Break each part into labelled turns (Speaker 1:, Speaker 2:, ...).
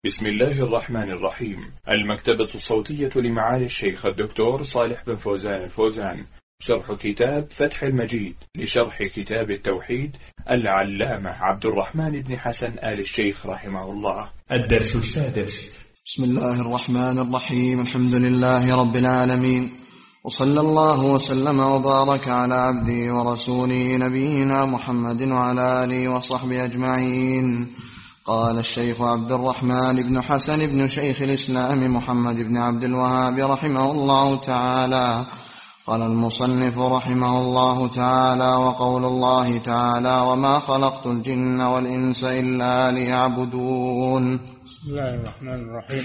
Speaker 1: بسم الله الرحمن الرحيم. المكتبة الصوتية لمعالي الشيخ الدكتور صالح بن فوزان الفوزان، شرح كتاب فتح المجيد لشرح كتاب التوحيد العلامة عبد الرحمن بن حسن آل الشيخ رحمه الله. الدرس السادس.
Speaker 2: بسم الله الرحمن الرحيم. الحمد لله رب العالمين، وصلى الله وسلم وبارك على عبده ورسوله نبينا محمد وعلى آله وصحبه أجمعين. قال الشيخ عبد الرحمن بن حسن بن شيخ الإسلام محمد بن عبد الوهاب رحمه الله تعالى: قال المصنف رحمه الله تعالى: وقول الله تعالى: وما خلقت الجن والإنس إلا ليعبدون.
Speaker 3: بسم الله الرحمن الرحيم.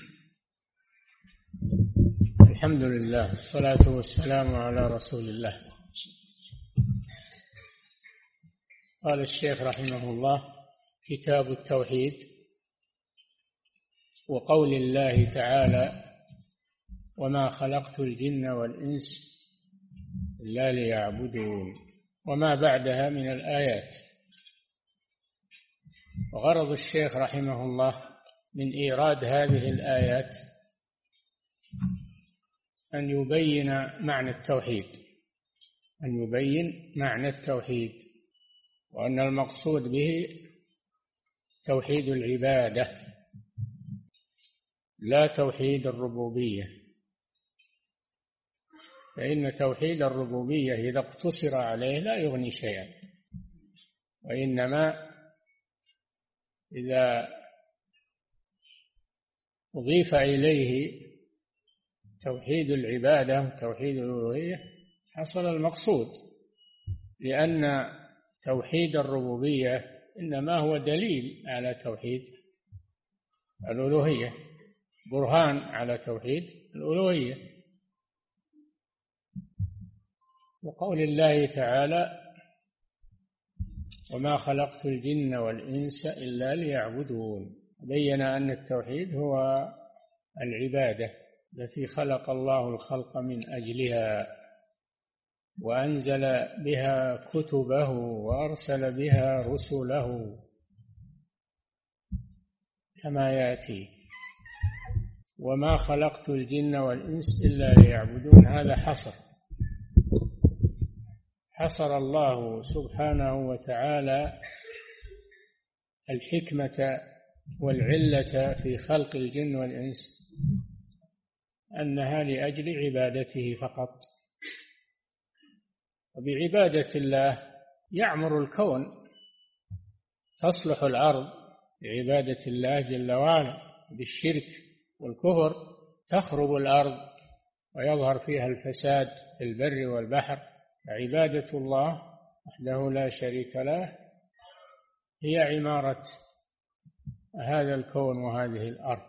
Speaker 3: الحمد لله، الصلاة والسلام على رسول الله. قال الشيخ رحمه الله: كتاب التوحيد. وقول الله تعالى: وما خلقت الجن والإنس إلا ليعبدون، وما بعدها من الآيات. وغرض الشيخ رحمه الله من إيراد هذه الآيات أن يبين معنى التوحيد، وأن المقصود به توحيد العبادة لا توحيد الربوبية، فإن توحيد الربوبية إذا اقتصر عليه لا يغني شيئا، وإنما إذا أضيف إليه توحيد العبادة توحيد الألوهية حصل المقصود، لأن توحيد الربوبية إنما هو دليل على توحيد الألوهية، برهان على توحيد الألوهية. وقول الله تعالى: وما خلقت الجن والإنس إلا ليعبدون، بين أن التوحيد هو العبادة التي خلق الله الخلق من أجلها، وأنزل بها كتبه وأرسل بها رسله كما يأتي. وما خلقت الجن والإنس إلا ليعبدون، هذا حصر الله سبحانه وتعالى الحكمة والعلة في خلق الجن والإنس أنها لأجل عبادته فقط. وبعبادة الله يعمر الكون، تصلح الأرض بعبادة الله جل وعلا. بالشرك والكفر تخرب الأرض ويظهر فيها الفساد في البر والبحر. عبادة الله وحده لا شريك له هي عمارة هذا الكون وهذه الأرض.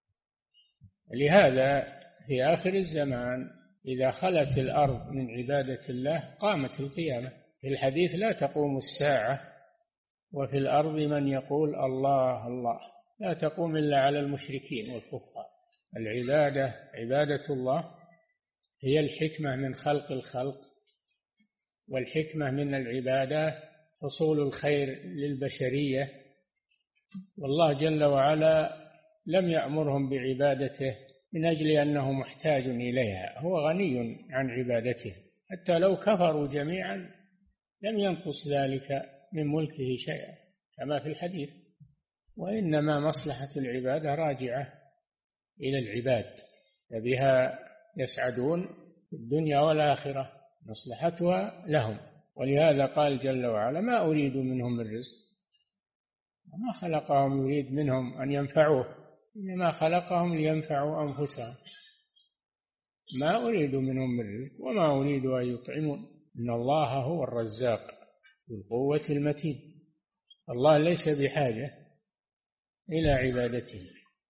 Speaker 3: لهذا في آخر الزمان إذا خلت الأرض من عبادة الله قامت القيامة. في الحديث: لا تقوم الساعة وفي الأرض من يقول الله الله. لا تقوم إلا على المشركين والكفار. عبادة الله هي الحكمة من خلق الخلق، والحكمة من العبادة حصول الخير للبشرية. والله جل وعلا لم يأمرهم بعبادته من أجل أنه محتاج إليها، هو غني عن عبادته. حتى لو كفروا جميعا لم ينقص ذلك من ملكه شيئا كما في الحديث. وإنما مصلحة العبادة راجعة إلى العباد، فبها يسعدون في الدنيا والآخرة، مصلحتها لهم. ولهذا قال جل وعلا: ما أريد منهم من رزق، وما خلقهم يريد منهم أن ينفعوه، إنما خلقهم لينفعوا أنفسهم. ما أريد منهم من رزق وما أريد أن يطعمون، إن الله هو الرزاق ذو القوة المتين. الله ليس بحاجة إلى عبادته،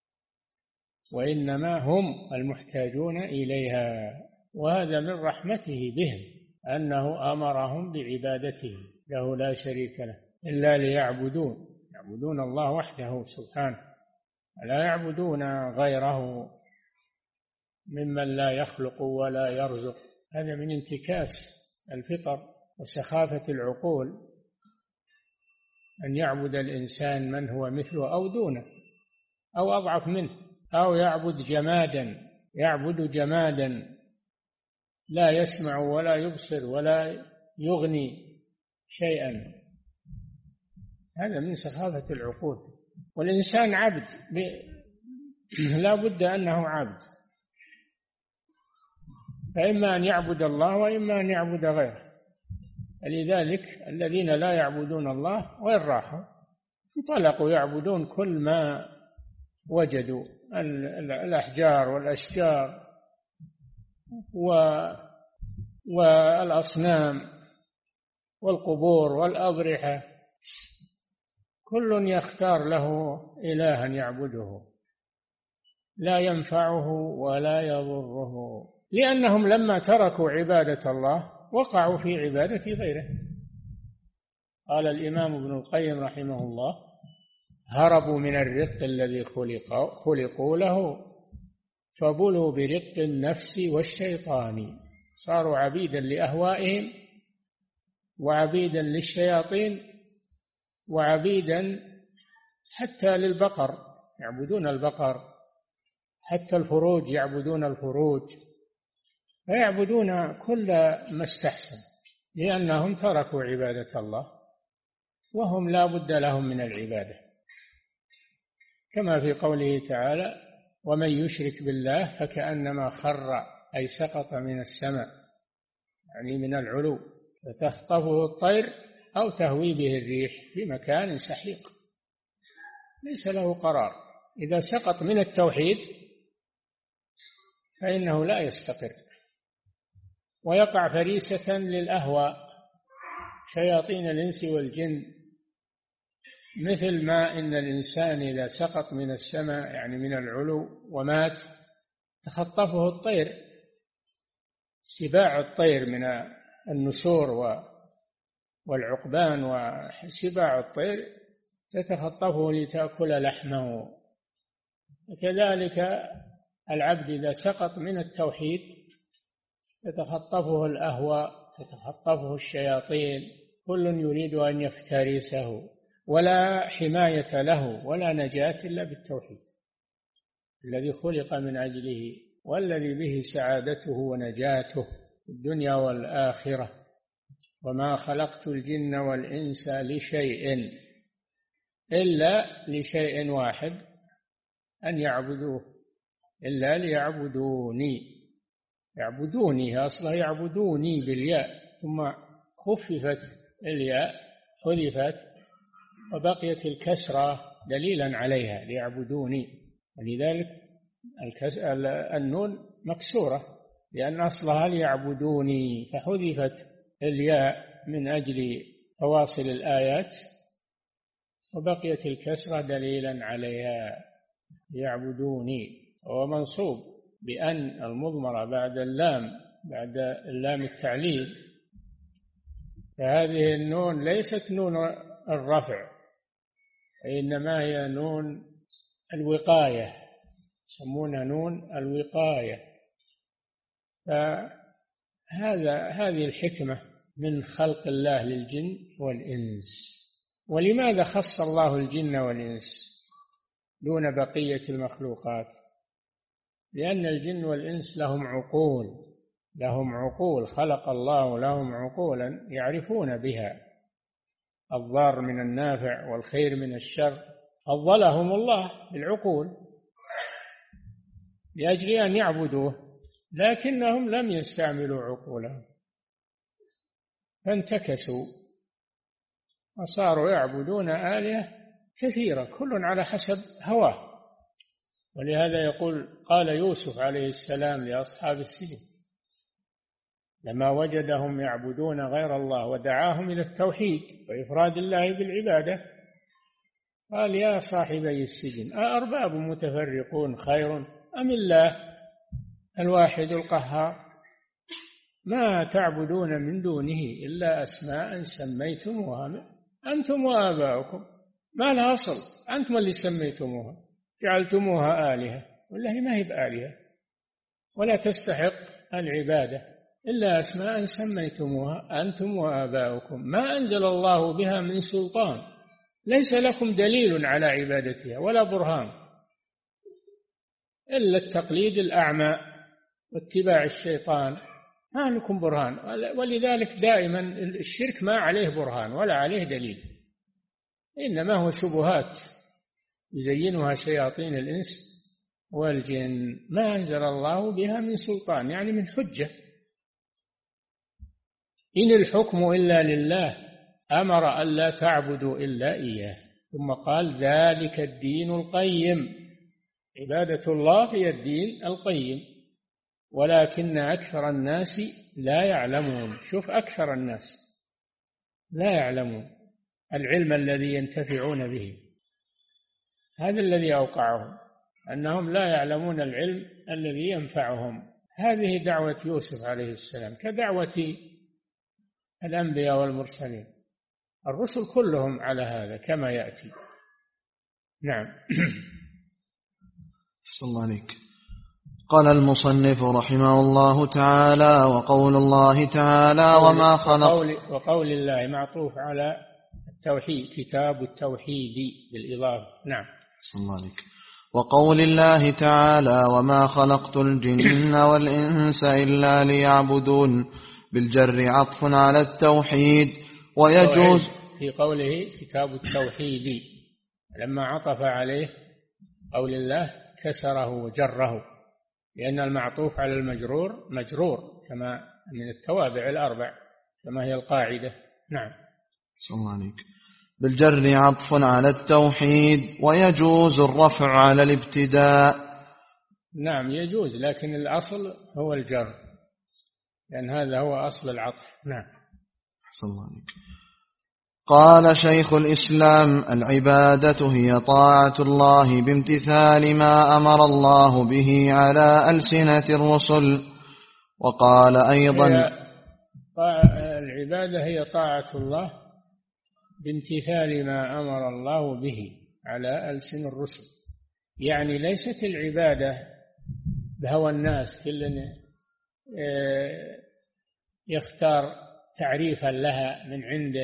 Speaker 3: وإنما هم المحتاجون إليها. وهذا من رحمته بهم أنه أمرهم بعبادته له لا شريك له إلا يعبدون الله وحده سبحانه، لا يعبدون غيره ممن لا يخلق ولا يرزق. هذا من انتكاس الفطر وسخافة العقول، أن يعبد الإنسان من هو مثله أو دونه، أو أضعف منه، أو يعبد جمادا لا يسمع ولا يبصر ولا يغني شيئا. هذا من سخافة العقول. والإنسان عبد، لا بد أنه عبد، فإما أن يعبد الله وإما أن يعبد غيره. لذلك الذين لا يعبدون الله وين راحوا؟ انطلقوا يعبدون كل ما وجدوا، الأحجار والأشجار والأصنام والقبور والأضرحة، كل يختار له إلها يعبده لا ينفعه ولا يضره، لأنهم لما تركوا عبادة الله وقعوا في عبادة غيره. قال الإمام ابن القيم رحمه الله: هربوا من الرق الذي خلقوا له، فبلوا برق النفس والشيطان، صاروا عبيدا لأهوائهم وعبيدا للشياطين وعبيدا حتى للبقر، يعبدون البقر، حتى الفروج يعبدون الفروج، فيعبدون كل ما استحسن، لأنهم تركوا عبادة الله وهم لا بد لهم من العبادة، كما في قوله تعالى: ومن يشرك بالله فكأنما خر، أي سقط من السماء، يعني من العلو، فتخطفه الطير أو تهوي به الريح في مكان سحيق ليس له قرار. إذا سقط من التوحيد فإنه لا يستقر، ويقع فريسة للأهواء، شياطين الإنس والجن، مثل ما إن الإنسان إذا سقط من السماء يعني من العلو ومات تخطفه الطير، سباع الطير من النسور والعقبان وسباع الطير تتخطفه لتأكل لحمه. وكذلك العبد إذا سقط من التوحيد تتخطفه الأهواء، تتخطفه الشياطين، كل يريد أن يفترسه، ولا حماية له ولا نجاة إلا بالتوحيد الذي خلق من أجله، والذي به سعادته ونجاته في الدنيا والآخرة. وما خلقت الجن والإنس لشيء إلا لشيء واحد، أن يعبدوه، إلا ليعبدوني. يعبدوني أصلا يعبدوني بالياء، ثم خففت الياء، حذفت وبقيت الكسرة دليلا عليها، ليعبدوني. ولذلك النون مكسورة لأن أصلها ليعبدوني، فحذفت الياء من أجل فواصل الآيات، وبقيت الكسرة دليلا عليها، ليعبدوني. ومنصوب بأن المضمرة بعد اللام التعليل، فهذه النون ليست نون الرفع، إنما هي نون الوقاية، يسمونها نون الوقاية. فهذه الحكمة من خلق الله للجن والإنس. ولماذا خص الله الجن والإنس دون بقية المخلوقات؟ لأن الجن والإنس لهم عقول، خلق الله لهم عقولا يعرفون بها الضار من النافع والخير من الشر، فضلهم الله بالعقول لأجل أن يعبدوه، لكنهم لم يستعملوا عقولهم فانتكسوا وصاروا يعبدون آلهة كثيرة كل على حسب هواه. ولهذا قال يوسف عليه السلام لأصحاب السجن لما وجدهم يعبدون غير الله ودعاهم إلى التوحيد وإفراد الله بالعبادة، قال: يا صاحبي السجن أأرباب متفرقون خير أم الله الواحد القهار؟ ما تعبدون من دونه إلا أسماء سميتموها أنتم وآباؤكم، ما لها أصل، أنتم اللي سميتموها جعلتموها آلهة، والله ما هي بآلهة ولا تستحق العبادة، إلا أسماء سميتموها أنتم وآباؤكم ما أنزل الله بها من سلطان، ليس لكم دليل على عبادتها ولا برهان، إلا التقليد الأعمى واتباع الشيطان، ما لكم برهان. ولذلك دائما الشرك ما عليه برهان ولا عليه دليل، إنما هو شبهات يزينها شياطين الإنس والجن، ما أنزل الله بها من سلطان، يعني من حجة. إن الحكم إلا لله أمر ألا تعبدوا إلا إياه، ثم قال ذلك الدين القيم، عبادة الله هي الدين القيم، ولكن أكثر الناس لا يعلمون. شوف، أكثر الناس لا يعلمون العلم الذي ينتفعون به، هذا الذي أوقعهم، أنهم لا يعلمون العلم الذي ينفعهم. هذه دعوة يوسف عليه السلام كدعوة الأنبياء والمرسلين، الرسل كلهم على هذا كما يأتي. نعم.
Speaker 2: أحسن الله عليك. قال المصنف رحمه الله تعالى: وقول الله تعالى وما خلق،
Speaker 3: وقول الله معطوف على التوحيد، كتاب التوحيد بالإضافة. نعم.
Speaker 2: أحسن الله عليك. وقول الله تعالى وما خلقت الجن والإنس إلا ليعبدون، بالجر عطف على التوحيد، ويجوز
Speaker 3: في قوله كتاب التوحيد لما عطف عليه قول الله كسره وجره، لأن المعطوف على المجرور مجرور كما من التوابع الأربع كما هي القاعدة. نعم.
Speaker 2: صلى الله عليك. بالجر عطف على التوحيد، ويجوز الرفع على الابتداء.
Speaker 3: نعم يجوز، لكن الأصل هو الجر، لأن هذا هو أصل العطف. نعم.
Speaker 2: صلى الله عليك. قال شيخ الإسلام: العبادة هي طاعة الله بامتثال ما أمر الله به على ألسنة الرسل. وقال أيضا:
Speaker 3: العبادة هي طاعة الله بامتثال ما أمر الله به على ألسن الرسل، يعني ليست العبادة بهوى الناس، كل يختار تعريفا لها من عنده.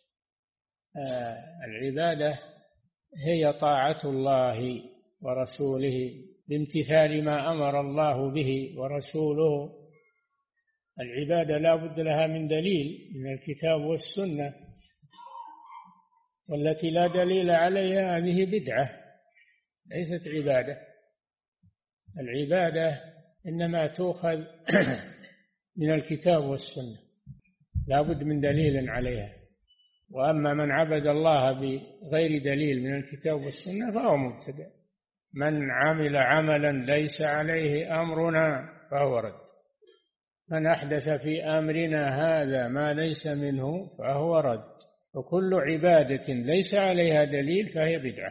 Speaker 3: العبادة هي طاعة الله ورسوله بامتثال ما أمر الله به ورسوله. العبادة لا بد لها من دليل من الكتاب والسنة، والتي لا دليل عليها هذه بدعة ليست عبادة. العبادة إنما تؤخذ من الكتاب والسنة، لا بد من دليل عليها. وأما من عبد الله بغير دليل من الكتاب والسنة فهو مبتدع. من عمل عملا ليس عليه أمرنا فهو رد، من أحدث في أمرنا هذا ما ليس منه فهو رد، وكل عبادة ليس عليها دليل فهي بدعة.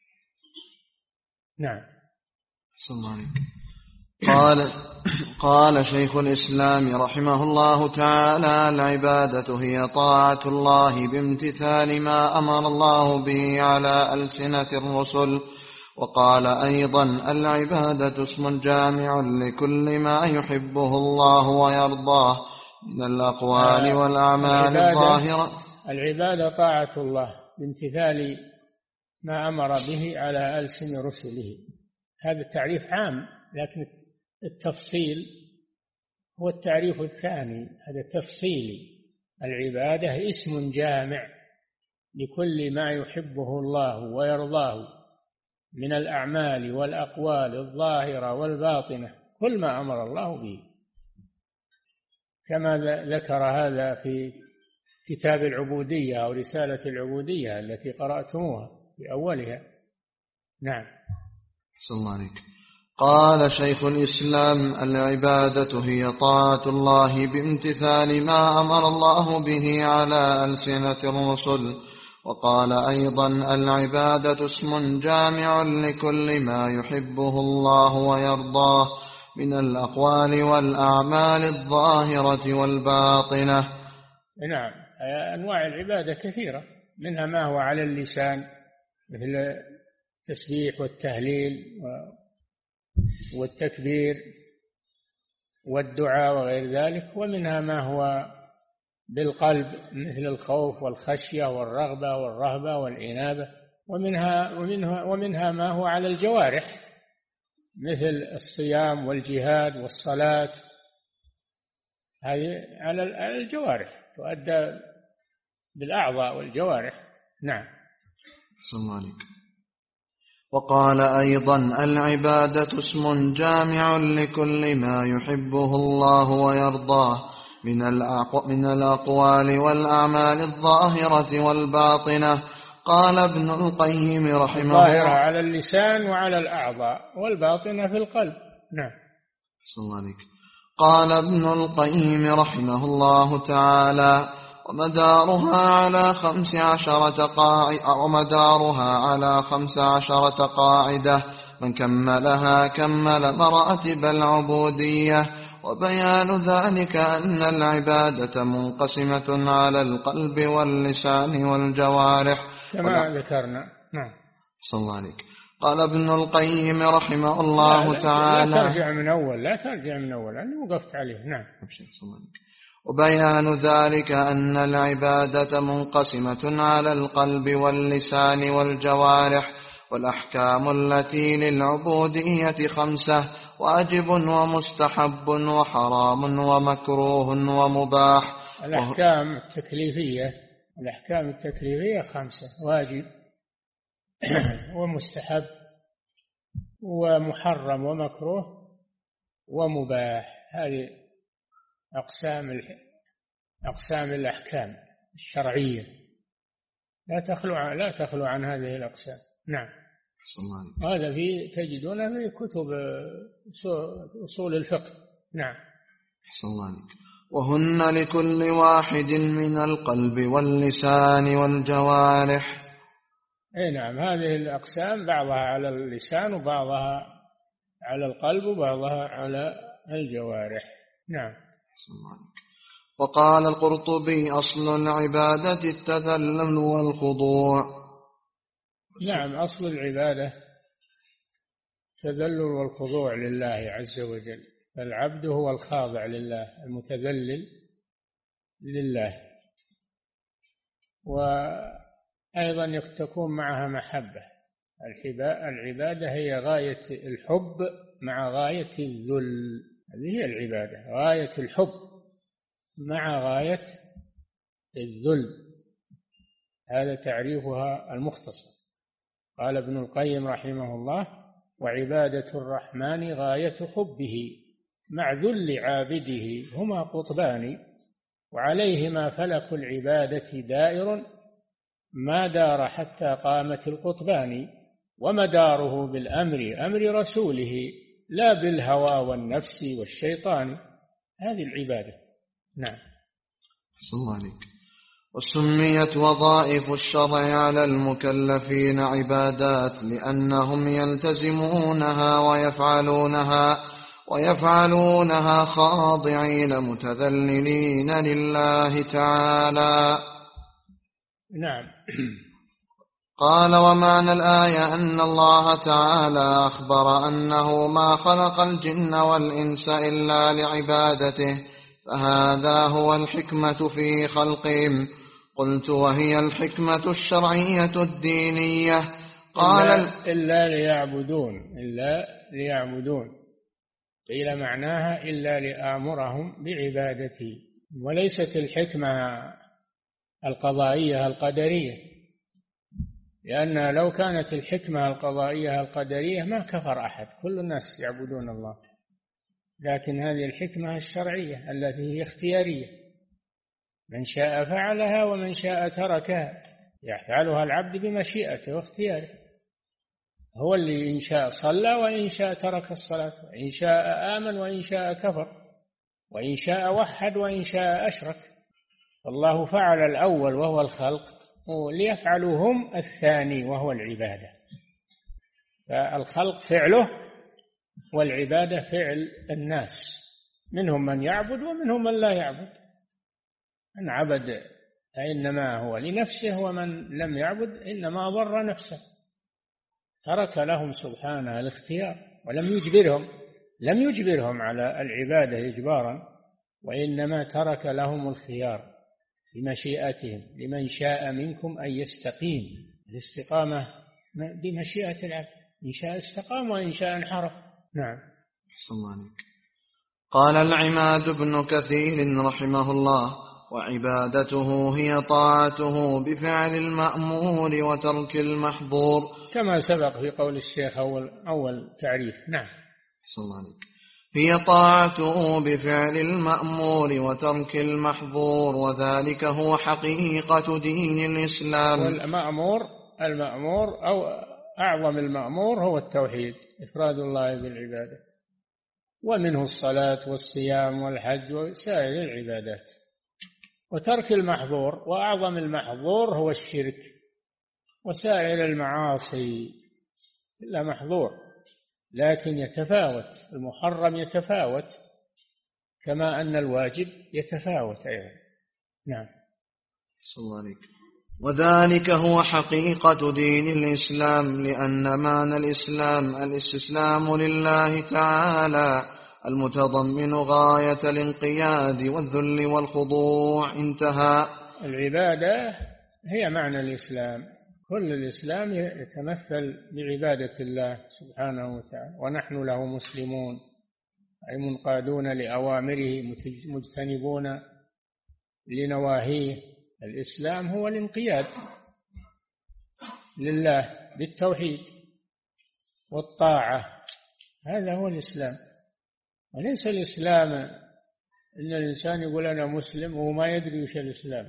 Speaker 3: نعم.
Speaker 2: صلى الله عليك. قال شيخ الإسلام رحمه الله تعالى: العبادة هي طاعة الله بامتثال ما أمر الله به على ألسنة الرسل. وقال أيضا: العبادة اسم جامع لكل ما يحبه الله ويرضاه من الأقوال والأعمال الظاهرة.
Speaker 3: العبادة طاعة الله بامتثال ما أمر به على ألسن رسله. هذا التعريف عام، لكن التفصيل هو التعريف الثاني، هذا تفصيلي. العبادة اسم جامع لكل ما يحبه الله ويرضاه من الأعمال والأقوال الظاهرة والباطنة، كل ما أمر الله به، كما ذكر هذا في كتاب العبودية أو رسالة العبودية التي قرأتموها في أولها. نعم.
Speaker 2: صلى الله عليك. قال شيخ الإسلام: العبادة هي طاعة الله بامتثال ما أمر الله به على ألسنة الرسل. وقال أيضا: العبادة اسم جامع لكل ما يحبه الله ويرضاه من الأقوال والأعمال الظاهرة والباطنة.
Speaker 3: نعم. أنواع العبادة كثيرة، منها ما هو على اللسان مثل التسبيح والتهليل والتكبير والدعاء وغير ذلك، ومنها ما هو بالقلب مثل الخوف والخشية والرغبة والرهبة والإنابة، ومنها ما هو على الجوارح مثل الصيام والجهاد والصلاة، هذه على الجوارح، تؤدى بالأعضاء والجوارح. نعم.
Speaker 2: صلى الله عليك. وقال أيضا: العبادة اسم جامع لكل ما يحبه الله ويرضاه من الأقوال والأعمال الظاهرة والباطنة. قال ابن القيم رحمه الله:
Speaker 3: الظاهرة على اللسان وعلى الأعضاء، والباطنة في القلب. نعم.
Speaker 2: صلى الله عليك. قال ابن القيم رحمه الله تعالى: ومدارها على 15 قاعدة، من كملها كمل مراتب العبودية. وبيان ذلك أن العبادة منقسمة على القلب واللسان والجوارح
Speaker 3: كما ذكرنا. نعم.
Speaker 2: صلى الله عليك. قال ابن القيم رحمه الله تعالى:
Speaker 3: لا ترجع من أول، أنا وقفت عليه. نعم.
Speaker 2: وبيان ذلك أن العبادة منقسمة على القلب واللسان والجوارح، والأحكام التي للعبودية 5: واجب ومستحب وحرام ومكروه ومباح.
Speaker 3: الأحكام التكليفية 5: واجب ومستحب ومحرم ومكروه ومباح. هذه أقسام الأحكام الشرعية، لا تخلو عن هذه الأقسام. نعم. هذا تجدونه في كتب أصول الفقه. نعم.
Speaker 2: وهن لكل واحد من القلب واللسان والجوارح.
Speaker 3: نعم. هذه الأقسام بعضها على اللسان وبعضها على القلب وبعضها على الجوارح. نعم.
Speaker 2: وقال القرطبي: أصل العبادة التذلل والخضوع.
Speaker 3: نعم. أصل العبادة التذلل والخضوع لله عز وجل، فالعبد هو الخاضع لله المتذلل لله، وأيضا تكون معها محبة. العبادة هي غاية الحب مع غاية الذل، هذه هي العبادة، غاية الحب مع غاية الذل، هذا تعريفها المختصر. قال ابن القيم رحمه الله: وعبادة الرحمن غاية حبه مع ذل عابده، هما قطبان وعليهما فلك العبادة دائر، ما دار حتى قامت القطبان، ومداره بالأمر أمر رسوله، لا بالهوى والنفس والشيطان. هذه العبادة. نعم.
Speaker 2: صلى الله عليك. وسميت وظائف الشرع على المكلفين عبادات لأنهم يلتزمونها ويفعلونها خاضعين متذللين لله تعالى.
Speaker 3: نعم.
Speaker 2: قال: ومعنى الآية أن الله تعالى أخبر أنه ما خلق الجن والإنس إلا لعبادته، فهذا هو الحكمة في خلقهم. قلت: وهي الحكمة الشرعية الدينية؟ قال:
Speaker 3: إلا ليعبدون، قيل معناها إلا لآمرهم بعبادتي، وليست الحكمة القضائية القدرية، لأن لو كانت الحكمة القضائية القدرية ما كفر أحد، كل الناس يعبدون الله، لكن هذه الحكمة الشرعية التي هي اختيارية، من شاء فعلها ومن شاء تركها، يفعلها العبد بمشيئته واختياره، هو اللي إن شاء صلى وإن شاء ترك الصلاة، وإن شاء آمن وإن شاء كفر، وإن شاء وحد وإن شاء أشرك. الله فعل الأول وهو الخلق، وليفعلوا هم الثاني وهو العبادة. فالخلق فعله والعبادة فعل الناس، منهم من يعبد ومنهم من لا يعبد. من عبد فإنما هو لنفسه، ومن لم يعبد إنما ضر نفسه. ترك لهم سبحانه الاختيار ولم يجبرهم على العبادة إجبارا، وإنما ترك لهم الخيار بمشيئتهم، لمن شاء منكم أن يستقيم. الاستقامة بمشيئة العبد، إن شاء استقام وإن شاء انحرف. نعم.
Speaker 2: أحسن الله عليك. قال العماد بن كثير رحمه الله: وعبادته هي طاعته بفعل المأمور وترك المحظور،
Speaker 3: كما سبق في قول الشيخ أول تعريف. نعم.
Speaker 2: أحسن الله عليك. هي طاعته بفعل المأمور وترك المحظور، وذلك هو حقيقة دين الإسلام.
Speaker 3: المأمور أو أعظم المأمور هو التوحيد، إفراد الله بالعبادة، ومنه الصلاة والصيام والحج وسائر العبادات. وترك المحظور، وأعظم المحظور هو الشرك وسائر المعاصي، إلا محظور لكن يتفاوت، المحرم يتفاوت كما أن الواجب يتفاوت أيضا. نعم.
Speaker 2: صلى الله عليك. وذلك هو حقيقة دين الإسلام، لأن معنى الإسلام الاستسلام لله تعالى المتضمن غاية الانقياد والذل والخضوع. انتهى.
Speaker 3: العبادة هي معنى الإسلام، كل الإسلام يتمثل بعبادة الله سبحانه وتعالى، ونحن له مسلمون، أي منقادون لأوامره مجتنبون لنواهيه. الإسلام هو الانقياد لله بالتوحيد والطاعة، هذا هو الإسلام. وليس الإسلام إن الإنسان يقول أنا مسلم وهو ما يدري وش الإسلام،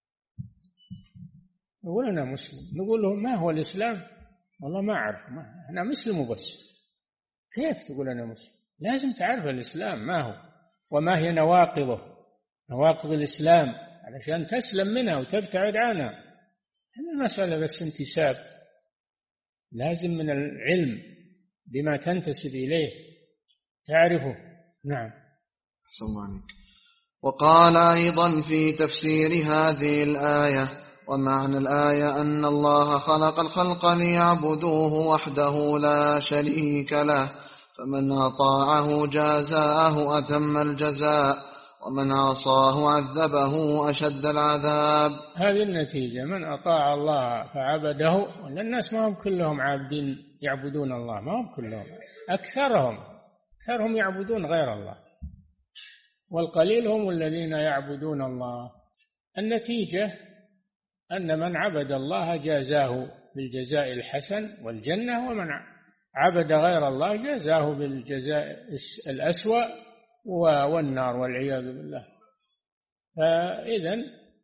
Speaker 3: يقول أنا مسلم، نقول له ما هو الإسلام؟ والله ما أعرف، أنا مسلم وبس. كيف تقول أنا مسلم؟ لازم تعرف الإسلام ما هو وما هي نواقضه، نواقض الإسلام، علشان تسلم منها وتبتعد عنها. هذه المسألة بس انتساب، لازم من العلم بما تنتسب إليه تعرفه. نعم.
Speaker 2: أحسن الله عليك. وقال أيضا في تفسير هذه الآية: ومعنى الآية أن الله خلق الخلق ليعبدوه وحده لا شريك له، فمن أطاعه جازاه أتم الجزاء، ومن عصاه عذبه أشد العذاب.
Speaker 3: هذه النتيجة، من أطاع الله فعبده. الناس ما هم كلهم عابدين يعبدون الله، ما هم كلهم، أكثرهم يعبدون غير الله، والقليل هم الذين يعبدون الله. النتيجة أن من عبد الله جازاه بالجزاء الحسن والجنة، ومن عبد غير الله جازاه بالجزاء الأسوأ والنار والعياذ بالله. فإذن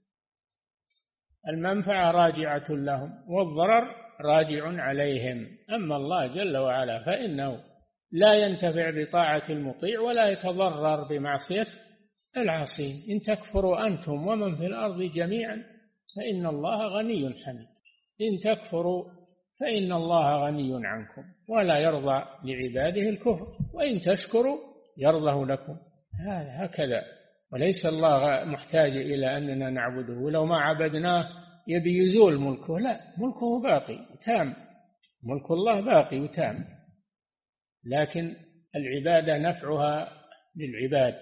Speaker 3: المنفعة راجعة لهم والضرر راجع عليهم. أما الله جل وعلا فإنه لا ينتفع بطاعة المطيع ولا يتضرر بمعصية العاصين. إن تكفروا أنتم ومن في الأرض جميعا فإن الله غني حميد. إن تكفروا فإن الله غني عنكم ولا يرضى لعباده الكفر، وإن تشكروا يرضه لكم. هكذا. وليس الله محتاج إلى أننا نعبده، ولو ما عبدناه يبي يزول ملكه، لا، ملكه باقي تام، ملك الله باقي وتام، لكن العبادة نفعها للعباد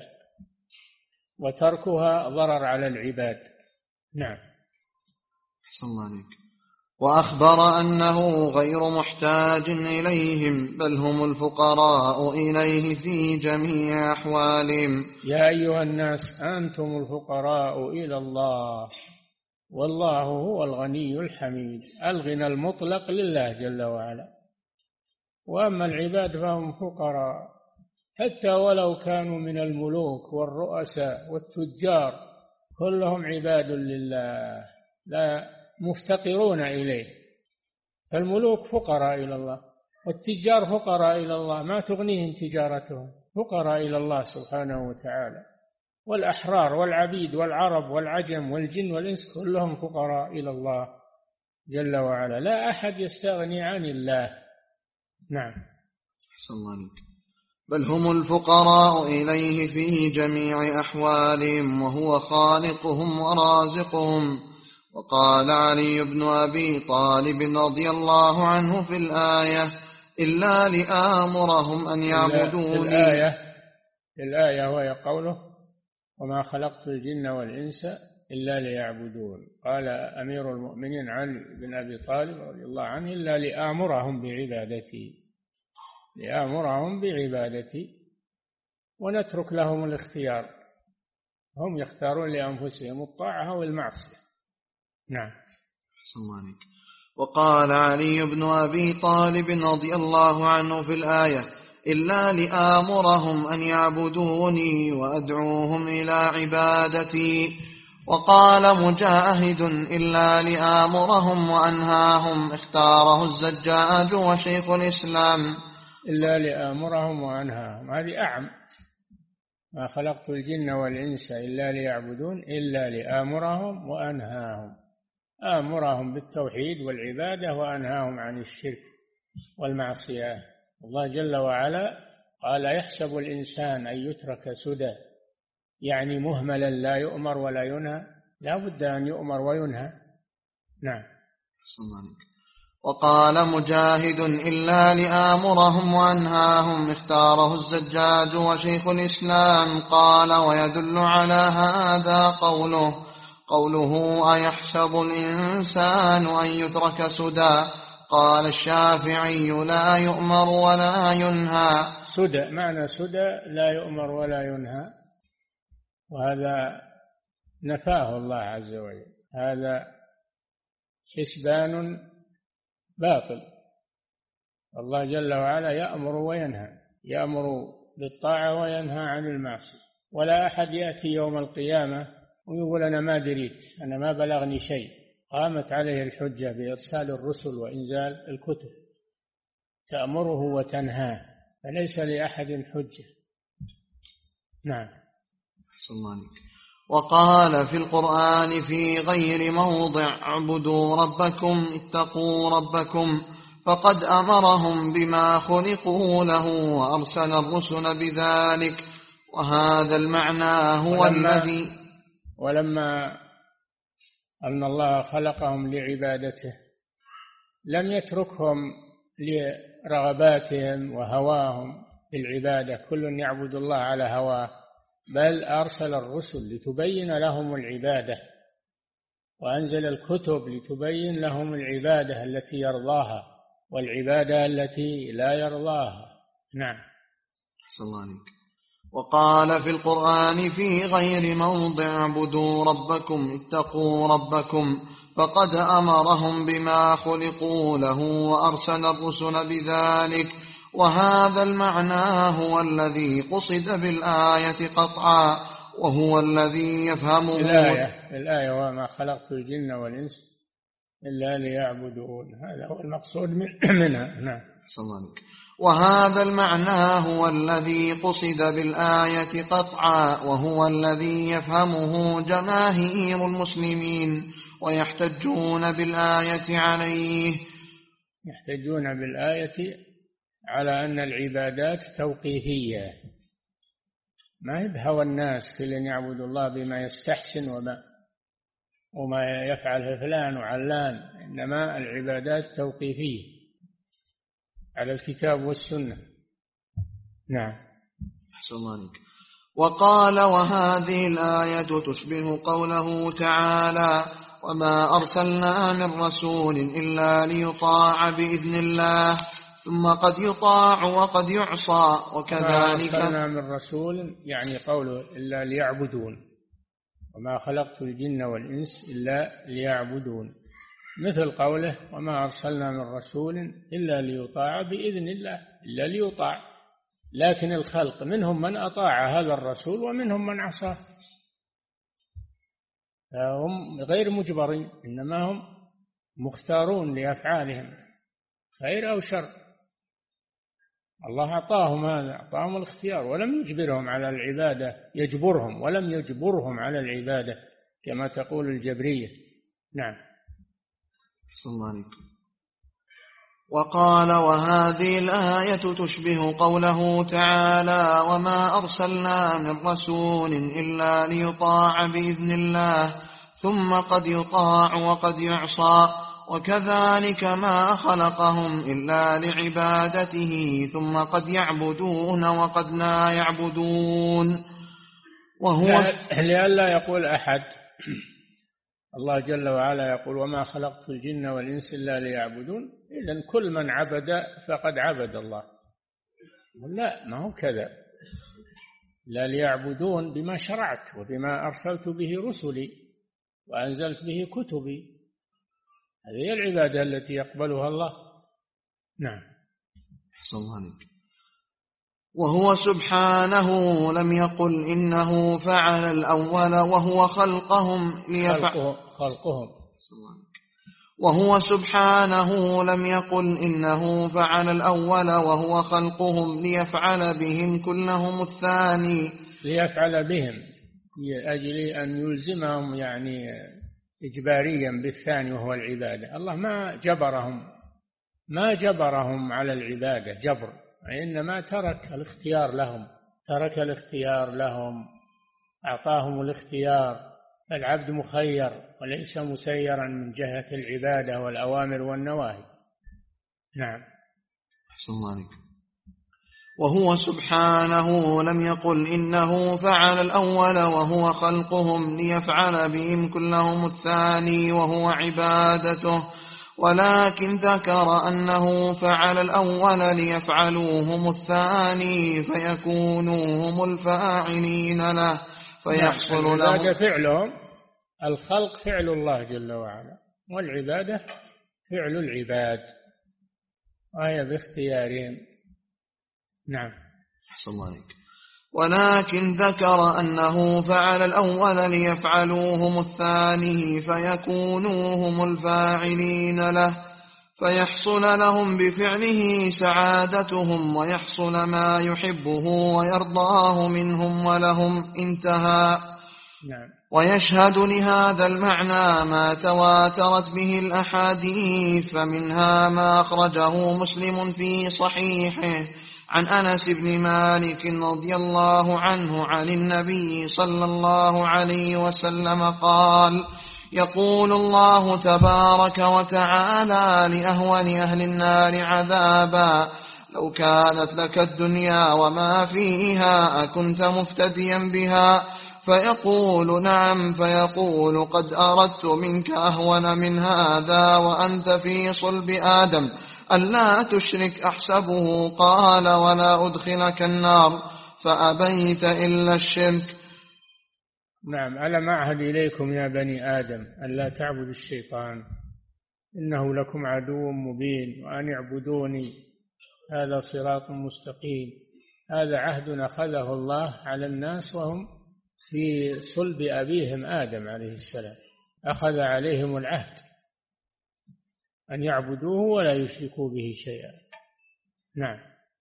Speaker 3: وتركها ضرر على العباد. نعم.
Speaker 2: أحسن الله عليك. وأخبر أنه غير محتاج إليهم، بل هم الفقراء إليه في جميع أحوالهم.
Speaker 3: يا أيها الناس أنتم الفقراء إلى الله والله هو الغني الحميد. الغنى المطلق لله جل وعلا، وأما العباد فهم فقراء، حتى ولو كانوا من الملوك والرؤساء والتجار كلهم عباد لله لا مفتقرون إليه. فالملوك فقراء إلى الله، والتجار فقراء إلى الله، ما تغنيهم تجارتهم، فقراء إلى الله سبحانه وتعالى. والأحرار والعبيد والعرب والعجم والجن والإنس كلهم فقراء إلى الله جل وعلا، لا أحد يستغني عن الله. نعم.
Speaker 2: أحسن الله عليك. بل هم الفقراء إليه في جميع أحوالهم، وهو خالقهم ورازقهم. وقال علي بن أبي طالب رضي الله عنه في الآية: إلا لآمرهم أن يعبدوني.
Speaker 3: الآية وهي قوله: وما خلقت الجن والإنس إلا ليعبدون. قال أمير المؤمنين علي بن أبي طالب رضي الله عنه: إلا لآمرهم بعبادتي. لآمرهم بعبادتي ونترك لهم الاختيار، هم يختارون لأنفسهم الطاعة أو المعصية. نعم.
Speaker 2: وقال علي بن أبي طالب رضي الله عنه في الآية: إلا لآمرهم أن يعبدوني وأدعوهم إلى عبادتي. وقال مجاهد: إلا لآمرهم وأنهاهم. اختاره الزجاج وشيخ الإسلام.
Speaker 3: إلا لآمرهم وأنهاهم هذه أعم: ما خلقت الجن والإنس إلا ليعبدون، إلا لآمرهم وأنهاهم، آمرهم بالتوحيد والعبادة وأنهاهم عن الشرك والمعصية. الله جل وعلا قال: يحسب الإنسان أن يترك سدى، يعني مهملا لا يؤمر ولا ينهى، لا بد أن يؤمر وينهى. نعم.
Speaker 2: وقال مجاهد: إلا لآمرهم وأنهاهم. اختاره الزجاج وشيخ الإسلام. قال: ويدل على هذا قوله: أيحسب الإنسان أن يترك سدى. قال الشافعي: لا يؤمر ولا ينهى.
Speaker 3: سدى، معنى سدى لا يؤمر ولا ينهى، وهذا نفاه الله عز وجل، هذا حسبان باطل. الله جل وعلا يأمر وينهى، يأمر بالطاعة وينهى عن المعصية. ولا أحد يأتي يوم القيامة ويقول أنا ما دريت، أنا ما بلغني شيء. قامت عليه الحجة بإرسال الرسل وإنزال الكتب تأمره وتنهاه، فليس لأحد حجة. نعم.
Speaker 2: وقال في القرآن في غير موضع: اعبدوا ربكم اتقوا ربكم، فقد أمرهم بما خلقوا له وأرسل الرسل بذلك. وهذا المعنى هو الذي
Speaker 3: ولما أن الله خلقهم لعبادته لم يتركهم لرغباتهم وهواهم في العبادة، كل يعبد الله على هواه، بل أرسل الرسل لتبين لهم العبادة، وأنزل الكتب لتبين لهم العبادة التي يرضاها والعبادة التي لا يرضاها. نعم.
Speaker 2: وقال في القرآن في غير موضع: اعبدوا ربكم اتقوا ربكم، فقد أمرهم بما خلقوا له وأرسل الرسل بذلك. وهذا المعنى هو الذي قصد بالآية قطعا، وهو الذي يفهمه
Speaker 3: الآية: وما خلقت الجن والإنس إلا ليعبدون، هذا هو المقصود منها. نعم.
Speaker 2: وهذا المعنى هو الذي قصد بالآية قطعا، وهو الذي يفهمه جماهير المسلمين ويحتجون بالآية عليه.
Speaker 3: يحتجون بالآية على أن العبادات توقيفية، ما هي بهوى الناس، كل يعبد الله بما يستحسن وما يفعل فلان وعلان، إنما العبادات توقيفية على الكتاب والسنة. نعم.
Speaker 2: وقال: وهذه الآية تشبه قوله تعالى: وما أرسلنا من رسول إلا ليطاع بإذن الله، ثم قد يطاع وقد يعصى. وكذلك
Speaker 3: ما أرسلنا من رسول يعني قوله إلا ليعبدون، وما خلقت الجن والإنس إلا ليعبدون، مثل قوله: وما أرسلنا من رسول إلا ليطاع بإذن الله، إلا ليطاع. لكن الخلق منهم من أطاع هذا الرسول ومنهم من عصاه، فهم غير مجبرين، إنما هم مختارون لأفعالهم خير أو شر. الله أعطاهم هذا، أعطاهم الاختيار ولم يجبرهم على العبادة، يجبرهم ولم يجبرهم على العبادة كما تقول الجبرية. نعم.
Speaker 2: وقال: وهذه الآية تشبه قوله تعالى: وما أرسلنا من رسول إلا ليطاع بإذن الله، ثم قد يطاع وقد يعصى. وكذلك ما خلقهم إلا لعبادته، ثم قد يعبدون وقد لا يعبدون. وهو
Speaker 3: لئلا يقول أحد، الله جل وعلا يقول: وما خلقت الجن والإنس إلا ليعبدون، إذن كل من عبد فقد عبد الله، لا، ما هو كذا. لا ليعبدون بما شرعت وبما أرسلت به رسلي وأنزلت به كتبي. هذه هي العبادة التي يقبلها الله. نعم.
Speaker 2: أحسن الله عليك. وهو سبحانه لم يقل إنه فعل الأول وهو خلقهم وهو سبحانه لم يقل إنه فعل الأول وهو خلقهم ليفعل بهم كلهم الثاني.
Speaker 3: ليفعل بهم لأجل أن يلزمهم يعني إجباريا بالثاني وهو العبادة. الله ما جبرهم على العبادة جبر، إنما ترك الاختيار لهم، أعطاهم الاختيار. العبد مخير وليس مسيرا من جهة العبادة والأوامر والنواهي. نعم.
Speaker 2: أحسن الله عليك. وهو سبحانه لم يقل إنه فعل الأول وهو خلقهم ليفعل بهم كلهم الثاني وهو عبادته، ولكن ذكر أنه فعل الأول ليفعلوهم الثاني فيكونوا هم الفاعلين له فيحصل لهم.
Speaker 3: العبادة فعلهم، الخلق فعل الله جل وعلا، والعبادة فعل العباد وهي باختيارهم. نعم.
Speaker 2: أحسن الله عليك. ولكن ذكر أنه فعل الأول ليفعلوهم الثاني فيكونوا هم الفاعلين له فيحصل لهم بفعله سعادتهم ويحصل ما يحبه ويرضاه منهم ولهم. انتهى.
Speaker 3: نعم.
Speaker 2: ويشهد لهذا المعنى ما تواترت به الأحاديث، فمنها ما أخرجه مسلم في صحيحه عن أنس بن مالك رضي الله عنه عن النبي صلى الله عليه وسلم قال: يقول الله تبارك وتعالى لأهون أهل النار عذابا: لو كانت لك الدنيا وما فيها أكنت مفتديا بها؟ فيقول: نعم. فيقول: قد أردت منك أهون من هذا وأنت في صلب آدم، ألا تشرك أحسبه. قال: ولا أدخلك النار، فأبيت إلا الشرك.
Speaker 3: نعم. ألم أعهد إليكم يا بني آدم ألا تعبدوا الشيطان إنه لكم عدو مبين وأن اعبدوني هذا صراط مستقيم. هذا عهد أخذه الله على الناس وهم في صلب أبيهم آدم عليه السلام، أخذ عليهم العهد أن يعبدوه ولا يشركوا به شيئا. نعم.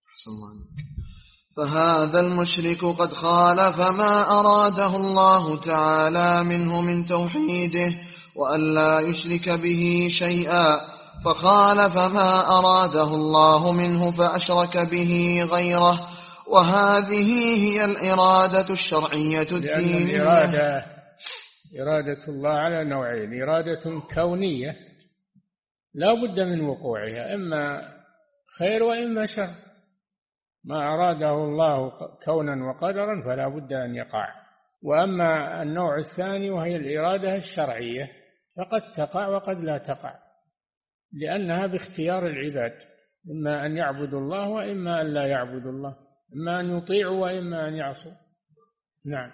Speaker 2: فهذا المشرك قد خالف ما أراده الله تعالى منه من توحيده وأن لا يشرك به شيئا، فخالف ما أراده الله منه فأشرك به غيره. وهذه هي الإرادة الشرعية الدينية.
Speaker 3: لأن إرادة الله على نوعين: إرادة كونية لا بد من وقوعها، إما خير وإما شر. ما أراده الله كونا وقدرا فلا بد أن يقع. وأما النوع الثاني وهي الإرادة الشرعية فقد تقع وقد لا تقع، لأنها باختيار العباد، إما أن يعبدوا الله وإما أن لا يعبدوا الله، إما أن يطيعوا وإما أن يعصوا. نعم.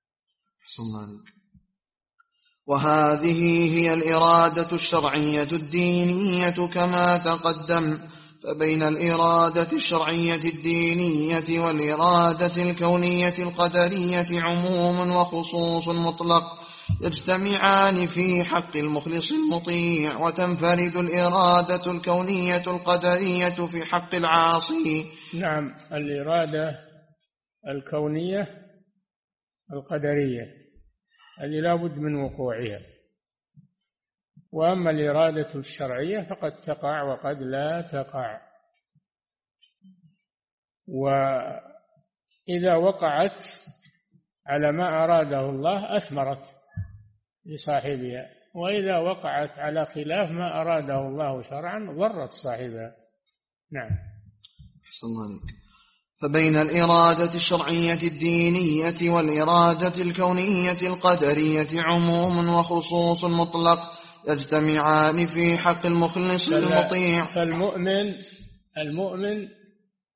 Speaker 2: وهذه هي الإرادة الشرعية الدينية كما تقدم. فبين الإرادة الشرعية الدينية والإرادة الكونية القدرية عموم وخصوص مطلق يجتمعان في حق المخلص المطيع، وتنفرد الإرادة الكونية القدرية في حق العاصي.
Speaker 3: نعم. الإرادة الكونية القدرية التي لا بد من وقوعها، وأما الإرادة الشرعية فقد تقع وقد لا تقع. وإذا وقعت على ما أراده الله أثمرت لصاحبها، وإذا وقعت على خلاف ما أراده الله شرعا ضرت صاحبها. نعم.
Speaker 2: أحسن الله عليك. فبين الإرادة الشرعية الدينية والإرادة الكونية القدرية عموم وخصوص مطلق يجتمعان في حق المخلص المطيع.
Speaker 3: فالمؤمن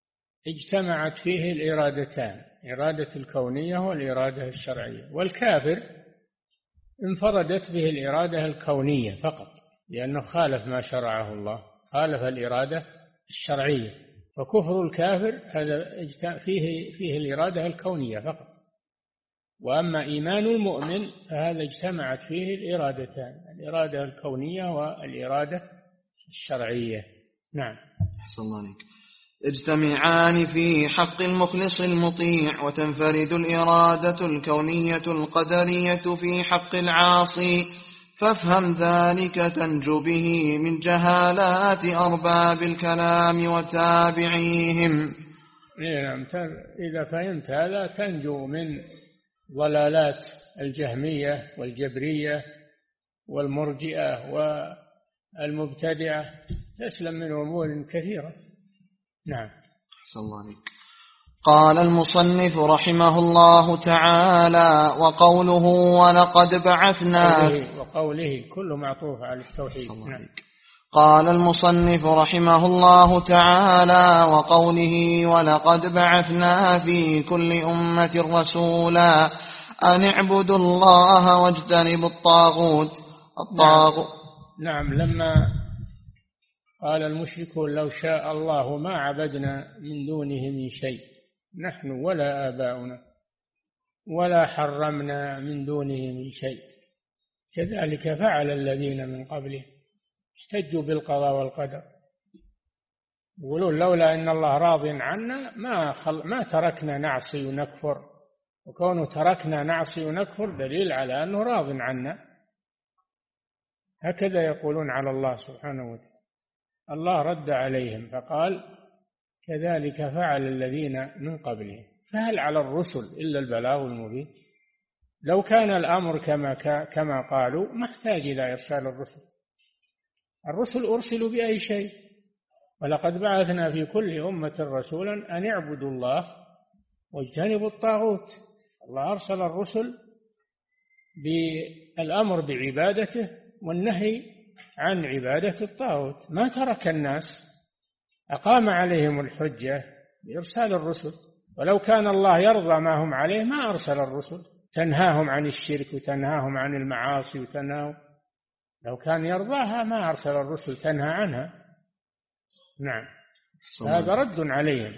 Speaker 3: اجتمعت فيه الإرادتان، إرادة الكونية والإرادة الشرعية. والكافر انفردت به الإرادة الكونية فقط، لأنه خالف ما شرعه الله، خالف الإرادة الشرعية. فكفر الكافر هذا فيه الإرادة الكونية فقط. وأما إيمان المؤمن فهذا اجتمعت فيه الإرادتان، الإرادة الكونية والإرادة الشرعية. نعم.
Speaker 2: أحسن الله عليك. يجتمعان في حق المخلص المطيع، وتنفرد الإرادة الكونية القدرية في حق العاصي، فافهم ذلك تنجو به من جهالات أرباب الكلام وتابعيهم.
Speaker 3: إذا فهمت هذا تنجو من ضلالات الجهمية والجبرية والمرجئة والمبتدعة، تسلم من أمور كثيرة. نعم.
Speaker 2: أحسن الله عليك. قال المصنف رحمه الله تعالى: وقوله ولقد بعثنا،
Speaker 3: وقوله كل معطوف على التوحيد. نعم.
Speaker 2: قال المصنف رحمه الله تعالى: وقوله ولقد بعثنا في كل أمة رسولا أن اعبدوا الله واجتنبوا الطاغوت.
Speaker 3: نعم. لما قال المشركون لو شاء الله ما عبدنا من دونه من شيء، نحن ولا آباؤنا ولا حرمنا من دونه من شيء، كذلك فعل الذين من قبله، احتجوا بالقضاء والقدر، يقولون لولا أن الله راض عنا ما تركنا نعصي ونكفر، وكونه تركنا نعصي ونكفر دليل على أنه راض عنا. هكذا يقولون على الله سبحانه وتعالى. الله رد عليهم فقال كذلك فعل الذين من قبلهم. فهل على الرسل إلا البلاغ المبين؟ لو كان الأمر كما قالوا ما احتاج إلى إرسال الرسل. الرسل أرسلوا بأي شيء؟ ولقد بعثنا في كل أمة رسولا أن اعبدوا الله واجتنبوا الطاغوت. الله أرسل الرسل بالأمر بعبادته والنهي عن عبادة الطاغوت، ما ترك الناس، أقام عليهم الحجة بإرسال الرسل. ولو كان الله يرضى ما هم عليه ما أرسل الرسل تنهاهم عن الشرك وتنهاهم عن المعاصي وتنهاهم. لو كان يرضاها ما أرسل الرسل تنهى عنها. نعم. هذا رد عليهم،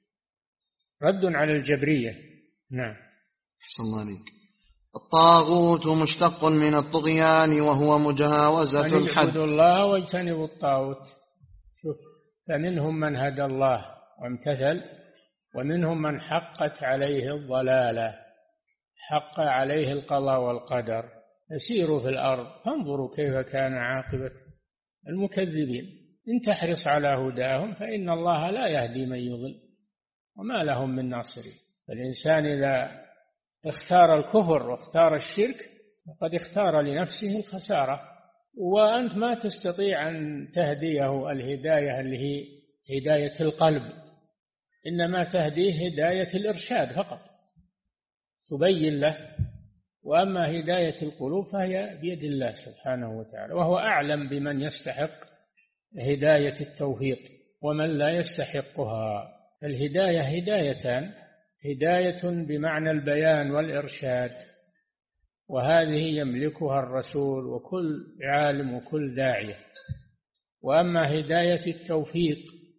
Speaker 3: رد على الجبرية. نعم.
Speaker 2: أحسن الله عليك. الطاغوت مشتق من الطغيان وهو مجاوزة الحد.
Speaker 3: أن يعبدوا الله واجتنبوا الطاغوت. شوف، فمنهم من هدى الله وامتثل، ومنهم من حقت عليه الضلالة، حق عليه القضاء والقدر. يسيروا في الأرض فانظروا كيف كان عاقبة المكذبين. إن تحرص على هداهم فإن الله لا يهدي من يضل وما لهم من ناصرين. فالإنسان إذا اختار الكفر واختار الشرك فقد اختار لنفسه الخسارة، وأنت ما تستطيع أن تهديه الهداية اللي هي هداية القلب، إنما تهديه هداية الإرشاد فقط، تبين له. وأما هداية القلوب فهي بيد الله سبحانه وتعالى، وهو أعلم بمن يستحق هداية التوفيق ومن لا يستحقها. الهداية هدايتان: هداية بمعنى البيان والإرشاد، وهذه يملكها الرسول وكل عالم وكل داعية. وأما هداية التوفيق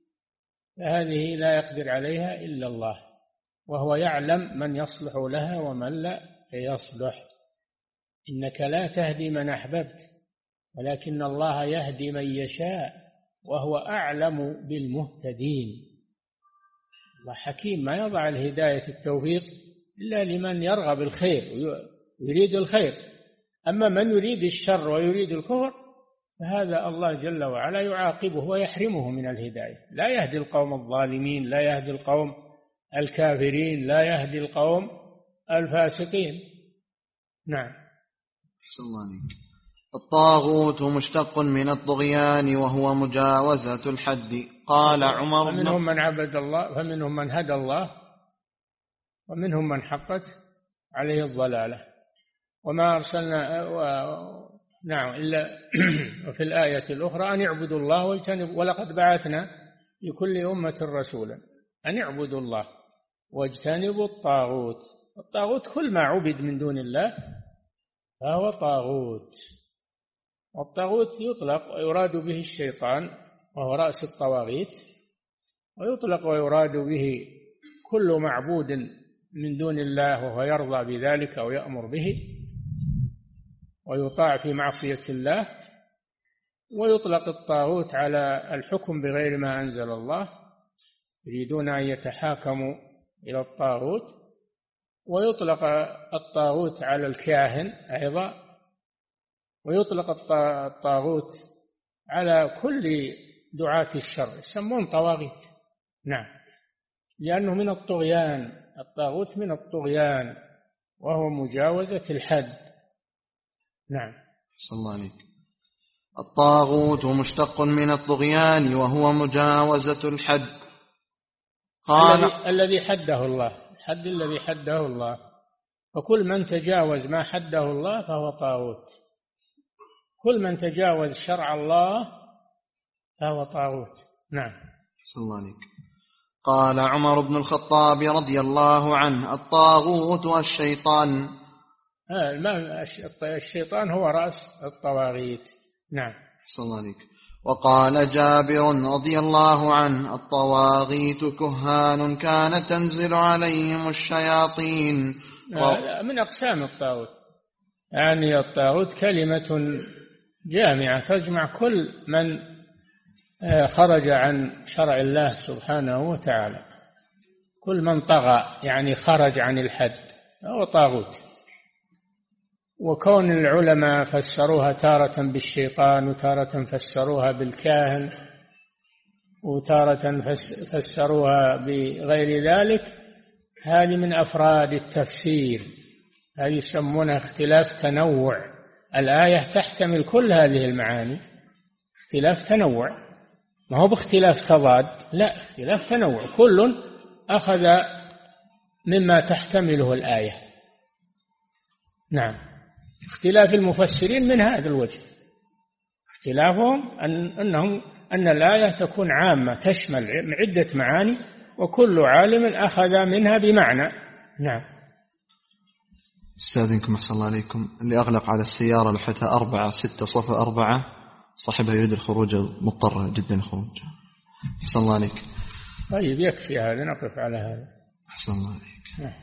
Speaker 3: فهذه لا يقدر عليها إلا الله، وهو يعلم من يصلح لها ومن لا يصلح. إنك لا تهدي من أحببت ولكن الله يهدي من يشاء وهو أعلم بالمهتدين. الله حكيم، ما يضع الهداية التوفيق إلا لمن يرغب الخير ويريد الخير. أما من يريد الشر ويريد الكفر فهذا الله جل وعلا يعاقبه ويحرمه من الهداية. لا يهدي القوم الظالمين، لا يهدي القوم الكافرين، لا يهدي القوم الفاسقين. نعم.
Speaker 2: أحسن الله عليك. الطاغوت مشتق من الطغيان وهو مجاوزة الحد. قال عمر:
Speaker 3: فمنهم من عبد الله، فمنهم من هدى الله، ومنهم من حقت عليه الضلالة. وما أرسلنا نعم إلا وفي الآية الأخرى أن يعبدوا الله واجتنبوا، ولقد بعثنا لكل أمة رسولا أن اعبدوا الله واجتنبوا الطاغوت. الطاغوت كل ما عبد من دون الله فهو طاغوت. والطاغوت يطلق ويراد به الشيطان وهو رأس الطواغيت، ويطلق ويراد به كل معبود من دون الله وهو يرضى بذلك أو يأمر به ويطاع في معصية الله. ويطلق الطاغوت على الحكم بغير ما أنزل الله، يريدون أن يتحاكموا إلى الطاغوت. ويطلق الطاغوت على الكاهن أيضا، ويطلق الطاغوت على كل دعاة الشر، يسمون طواغيت. نعم، لأنه من الطغيان، الطاغوت من الطغيان وهو مجاوزة الحد. نعم.
Speaker 2: صلى الله عليك. الطاغوت مشتق من الطغيان وهو مجاوزة الحد. قال
Speaker 3: الذي حده الله، الحد الذي حده الله، وكل من تجاوز ما حده الله فهو طاغوت. كل من تجاوز شرع الله فهو طاغوت. نعم.
Speaker 2: صلى الله عليك. قال عمر بن الخطاب رضي الله عنه: الطاغوت الشيطان.
Speaker 3: الشيطان هو رأس الطواغيت. نعم.
Speaker 2: صلى الله عليك. وقال جابر رضي الله عنه: الطواغيت كهان كانت تنزل عليهم الشياطين.
Speaker 3: من أقسام الطاغوت، يعني الطاغوت كلمة جامعة تجمع كل من خرج عن شرع الله سبحانه وتعالى. كل من طغى يعني خرج عن الحد هو طاغوت. وكون العلماء فسروها تارة بالشيطان، وتارة فسروها بالكاهن، وتارة فسروها بغير ذلك، هذه من أفراد التفسير، هذه يسمونها اختلاف تنوع. الآية تحتمل كل هذه المعاني، اختلاف تنوع، ما هو باختلاف تضاد، لا، اختلاف تنوع، كل أخذ مما تحتمله الآية. نعم. اختلاف المفسرين من هذا الوجه، اختلافهم أن الآية تكون عامة تشمل عدة معاني، وكل عالم أخذ منها بمعنى. نعم.
Speaker 2: استاذنكم أحسن الله عليكم، اللي أغلق على السيارة لحتها 4-6-4 صاحبها يريد الخروج، مضطر جدا الخروج. أحسن الله عليك.
Speaker 3: طيب يكفي هذا، نقف على هذا.
Speaker 2: أحسن الله عليك.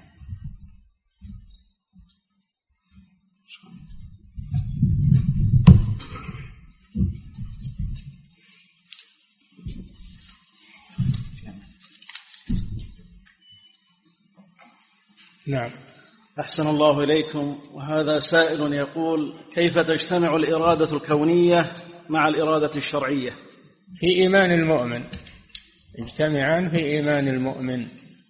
Speaker 3: نعم.
Speaker 4: أحسن الله إليكم. وهذا سائل يقول: كيف تجتمع الإرادة الكونية مع الإرادة الشرعية؟
Speaker 3: في إيمان المؤمن، يجتمعان في إيمان المؤمن.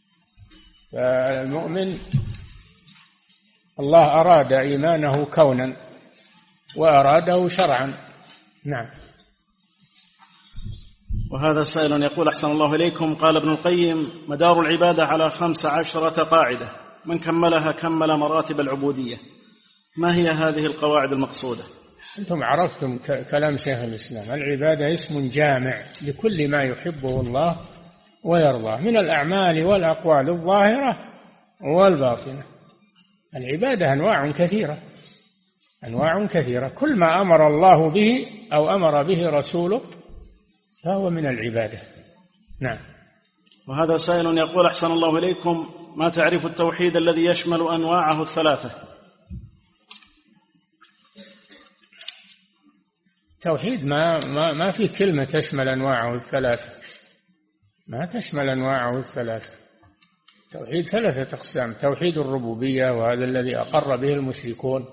Speaker 3: فالمؤمن الله أراد إيمانه كونا وأراده شرعا. نعم.
Speaker 4: وهذا سائل يقول: أحسن الله إليكم، قال ابن القيم: مدار العبادة على 15 قاعدة، من كملها كمل مراتب العبودية. ما هي هذه القواعد المقصودة؟
Speaker 3: أنتم عرفتم كلام شيخ الإسلام، العبادة اسم جامع لكل ما يحبه الله ويرضاه من الأعمال والأقوال الظاهرة والباطنة. العبادة أنواع كثيرة، كل ما أمر الله به أو أمر به رسوله فهو من العبادة. نعم.
Speaker 4: وهذا سائل يقول: أحسن الله إليكم، ما تعرف التوحيد الذي يشمل أنواعه الثلاثة؟
Speaker 3: توحيد ما في كلمة تشمل أنواعه الثلاثة، ما تشمل أنواعه الثلاثة. توحيد 3 أقسام: توحيد الربوبية وهذا الذي أقر به المشركون،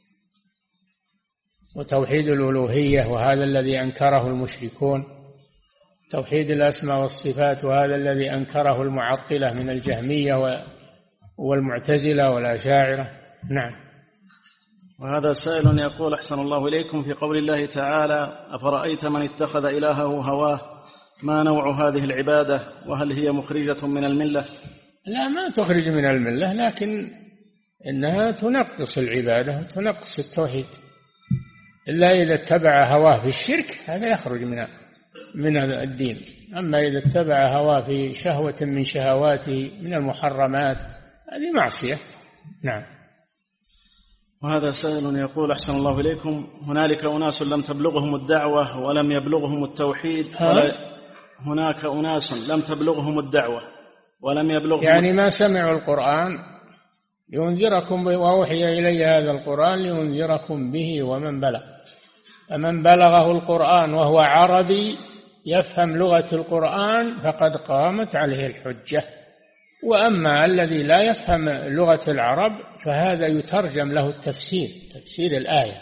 Speaker 3: وتوحيد الألوهية وهذا الذي أنكره المشركون، توحيد الأسماء والصفات وهذا الذي أنكره المعطلة من الجهمية والمعتزلة والأشاعرة. نعم.
Speaker 4: وهذا سائل يقول: أحسن الله إليكم، في قول الله تعالى: أفرأيت من اتخذ إلهه هواه، ما نوع هذه العبادة، وهل هي مخرجة من الملة؟
Speaker 3: لا، ما تخرج من الملة، لكن إنها تنقص العبادة وتنقص التوحيد. إلا إذا اتبع هواه في الشرك هذا يخرج من الدين. أما إذا اتبع هواه في شهوة من شهواته من المحرمات هذه معصية. نعم.
Speaker 4: وهذا سائل يقول أحسن الله إليكم: هنالك أناس لم تبلغهم الدعوة ولم يبلغهم التوحيد هناك أناس لم تبلغهم الدعوة ولم يبلغهم،
Speaker 3: يعني ما سمعوا القرآن لينذركم به، وأوحي إلي هذا القرآن لينذركم به ومن بلغ. فمن بلغه القرآن وهو عربي يفهم لغة القرآن فقد قامت عليه الحجة. وأما الذي لا يفهم لغة العرب فهذا يترجم له التفسير، تفسير الآية،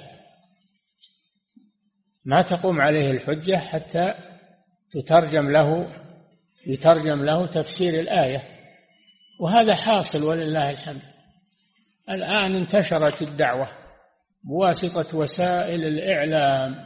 Speaker 3: ما تقوم عليه الحجة حتى يترجم له تفسير الآية. وهذا حاصل ولله الحمد. الآن انتشرت الدعوة بواسطة وسائل الإعلام،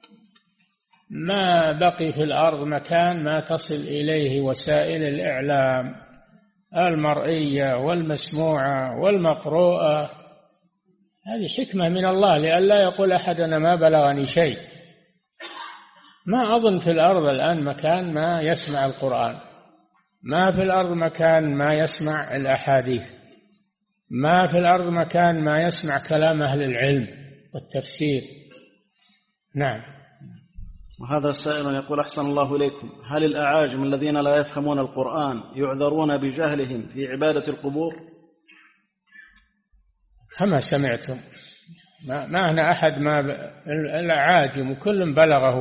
Speaker 3: ما بقي في الأرض مكان ما تصل إليه وسائل الإعلام المرئية والمسموعة والمقروءة. هذه حكمة من الله لئلا يقول أحد أنا ما بلغني شيء. ما أظن في الأرض الآن مكان ما يسمع القرآن، ما في الأرض مكان ما يسمع الأحاديث، ما في الأرض مكان ما يسمع كلام أهل العلم والتفسير. نعم.
Speaker 4: وهذا السائل يقول أحسن الله إليكم: هل الأعاجم الذين لا يفهمون القرآن يعذرون بجهلهم في عبادة القبور؟
Speaker 3: كما سمعتم ما هنا أحد الأعاجم كل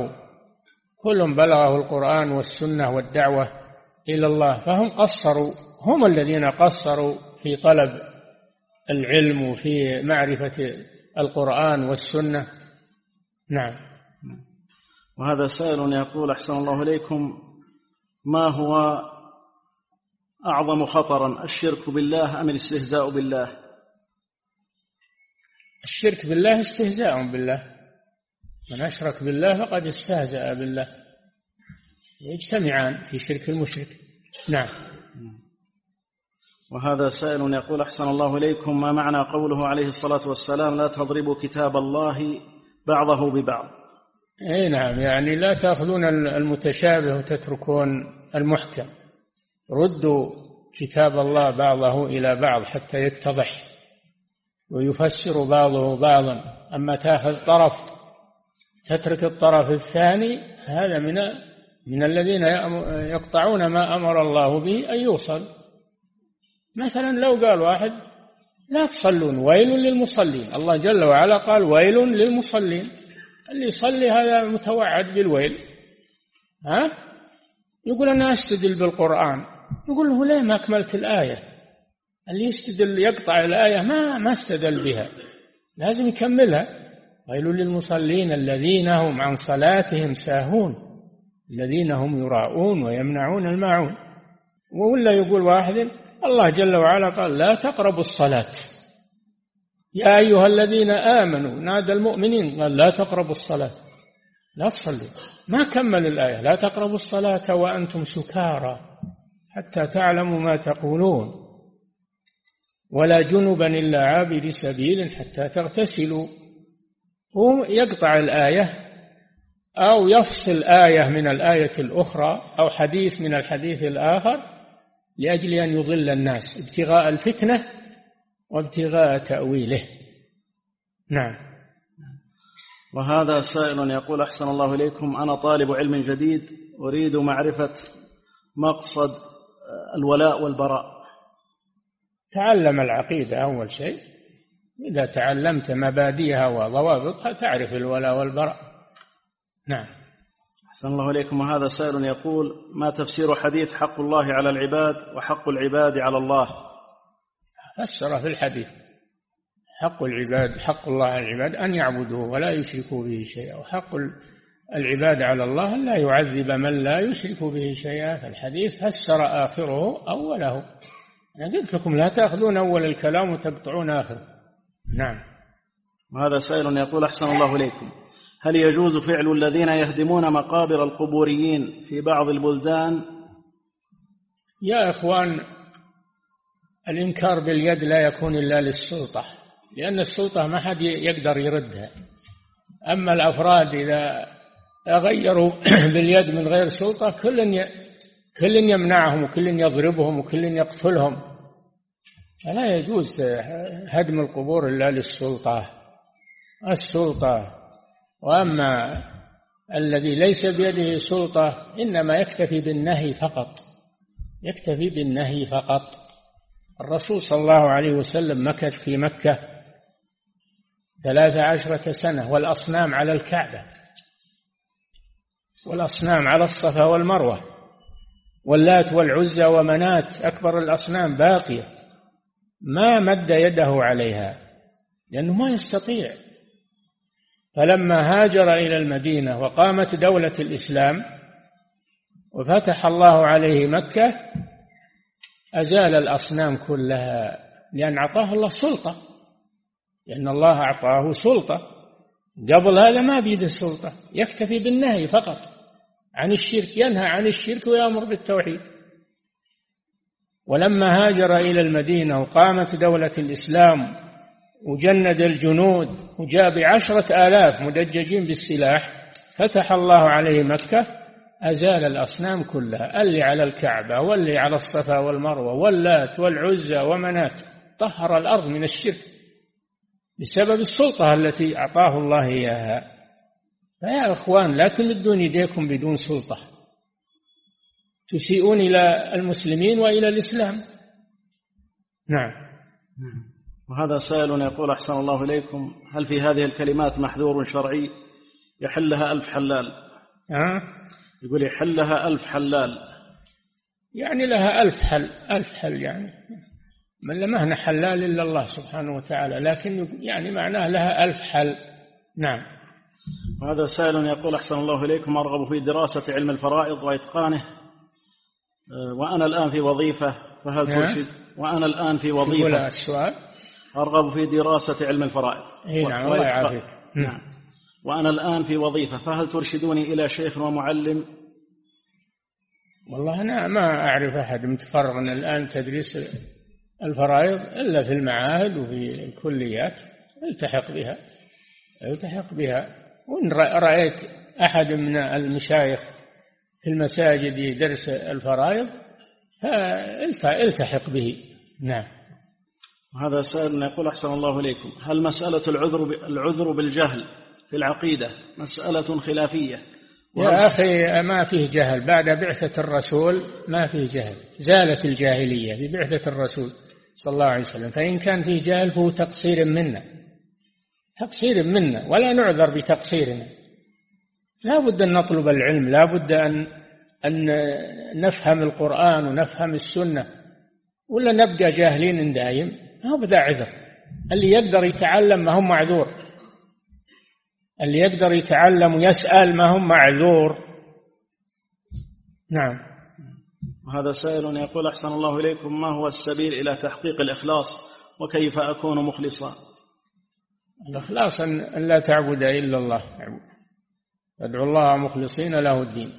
Speaker 3: بلغه القرآن والسنة والدعوة إلى الله، فهم قصروا، هم الذين قصروا في طلب العلم وفي معرفة القرآن والسنة. نعم.
Speaker 4: وهذا سائل يقول أحسن الله إليكم: ما هو أعظم خطرا، الشرك بالله أم الاستهزاء بالله؟
Speaker 3: الشرك بالله استهزاء بالله، من أشرك بالله فقد استهزأ بالله، يجتمعان في شرك المشرك. نعم.
Speaker 4: وهذا سائل يقول أحسن الله إليكم: ما معنى قوله عليه الصلاة والسلام لا تضربوا كتاب الله بعضه ببعض؟
Speaker 3: اي نعم، يعني لا تأخذون المتشابه وتتركون المحكم، ردوا كتاب الله بعضه إلى بعض حتى يتضح ويفسر بعضه بعضا. أما تأخذ طرف تترك الطرف الثاني هذا من الذين يقطعون ما أمر الله به أن يوصل. مثلا لو قال واحد لا تصلون ويل للمصلين، الله جل وعلا قال ويل للمصلين، اللي يصلي هذا متوعد بالويل. يقول أنا أستدل بالقرآن، يقول له لا ما أكملت الآية. اللي يستدل يقطع الآية ما استدل بها، لازم يكملها. ويل للمصلين الذين هم عن صلاتهم ساهون الذين هم يراءون ويمنعون الماعون. ولا يقول واحد الله جل وعلا قال لا تقربوا الصلاة يا أيها الذين آمنوا، نادى المؤمنين قال لا تقربوا الصلاة، لا تصلوا، ما كمل الآية لا تقربوا الصلاة وأنتم سكارى حتى تعلموا ما تقولون ولا جنبا إلا عابر سبيل حتى تغتسلوا. هو يقطع الآية أو يفصل آية من الآية الأخرى أو حديث من الحديث الآخر لأجل أن يضل الناس ابتغاء الفتنة وابتغاء تأويله. نعم.
Speaker 4: وهذا سائل يقول أحسن الله إليكم: أنا طالب علم جديد أريد معرفة مقصد الولاء والبراء.
Speaker 3: تعلم العقيدة أول شيء، إذا تعلمت مبادئها وضوابطها تعرف الولاء والبراء. نعم.
Speaker 4: أحسن الله إليكم. وهذا سائل يقول: ما تفسير حديث حق الله على العباد وحق العباد على الله؟
Speaker 3: فسر في الحديث حق العباد، حق الله على العباد أن يعبدوه ولا يشركوا به شيئا، وحق العباد على الله أن لا يعذب من لا يشرك به شيئا. فالحديث فسر آخره أوله. أنا قلت لكم لا تأخذون أول الكلام وتقطعون آخره. نعم.
Speaker 4: وهذا سائل يقول: أحسن الله إليكم، هل يجوز فعل الذين يهدمون مقابر القبوريين في بعض البلدان؟
Speaker 3: يا إخوان، الإنكار باليد لا يكون إلا للسلطة، لأن السلطة ما حد يقدر يردها. أما الأفراد إذا غيروا باليد من غير سلطة، كل يمنعهم وكل يضربهم وكل يقتلهم. فلا يجوز هدم القبور إلا السلطة. وأما الذي ليس بيده سلطة إنما يكتفي بالنهي فقط. الرسول صلى الله عليه وسلم مكث في مكة 13 سنة، والأصنام على الكعبة، والأصنام على الصفا والمروة، واللات والعزى ومنات أكبر الأصنام باقية، ما مد يده عليها لأنه ما يستطيع. فلما هاجر إلى المدينة وقامت دولة الإسلام وفتح الله عليه مكة أزال الأصنام كلها، لأن أعطاه الله سلطة، لأن الله أعطاه سلطة. قبل هذا ما بيده سلطة، يكتفي بالنهي فقط عن الشرك، ينهى عن الشرك ويأمر بالتوحيد. ولما هاجر إلى المدينة وقامت دولة الإسلام وجند الجنود وجاء ب10,000 مدججين بالسلاح، فتح الله عليه مكة، أزال الأصنام كلها، اللي على الكعبة واللي على الصفا والمروة واللات والعزى ومنات، طهر الأرض من الشرك بسبب السلطة التي أعطاه الله إياها. فيا أخوان لا تمدون يديكم بدون سلطة، تسيئون إلى المسلمين وإلى الإسلام. نعم.
Speaker 4: وهذا سائل يقول أحسن الله إليكم: هل في هذه الكلمات محذور شرعي يحلها 1000 حلال؟ يقول يحلها 1000 حلال،
Speaker 3: يعني لها 1000 حل يعني من ما هنا حلال إلا الله سبحانه وتعالى، لكن يعني معناه لها 1000 حل. نعم.
Speaker 4: وهذا سائل يقول أحسن الله إليكم: أرغب في دراسة علم الفرائض وإتقانه، وأنا الآن في وظيفة، فهل ترشد؟ وأنا الآن في وظيفة.
Speaker 3: السؤال:
Speaker 4: أرغب في دراسة علم الفرائض.
Speaker 3: نعم، الله يعافيك.
Speaker 4: نعم. وأنا الآن في وظيفة، فهل ترشدوني إلى شيخ ومعلم؟
Speaker 3: والله أنا ما أعرف أحد متفرغ الآن تدريس الفرائض إلا في المعاهد وفي الكليات، التحق بها. وإن رأيت أحد من المشايخ في المساجد يدرس الفرائض فالتحق به. نعم.
Speaker 4: وهذا سائل يقول أحسن الله إليكم: هل مسألة العذر بالجهل في العقيدة مسألة خلافية؟
Speaker 3: يا أخي ما فيه جهل بعد بعثة الرسول، ما فيه جهل، زالت الجاهلية ببعثة الرسول صلى الله عليه وسلم. فإن كان فيه جهل فهو تقصير منا ولا نعذر بتقصيرنا. لا بد أن نطلب العلم، لا بد أن نفهم القرآن ونفهم السنة، ولا نبقى جاهلين دائم، ما هو بذا عذر. اللي يقدر يتعلم ما هم معذور، اللي يقدر يتعلم ويسأل ما هم معذور. نعم.
Speaker 4: وهذا سائل يقول أحسن الله إليكم: ما هو السبيل إلى تحقيق الإخلاص وكيف أكون مخلصا؟
Speaker 3: الإخلاص أن لا تعبد إلا الله، ادعوا الله مخلصين له الدين،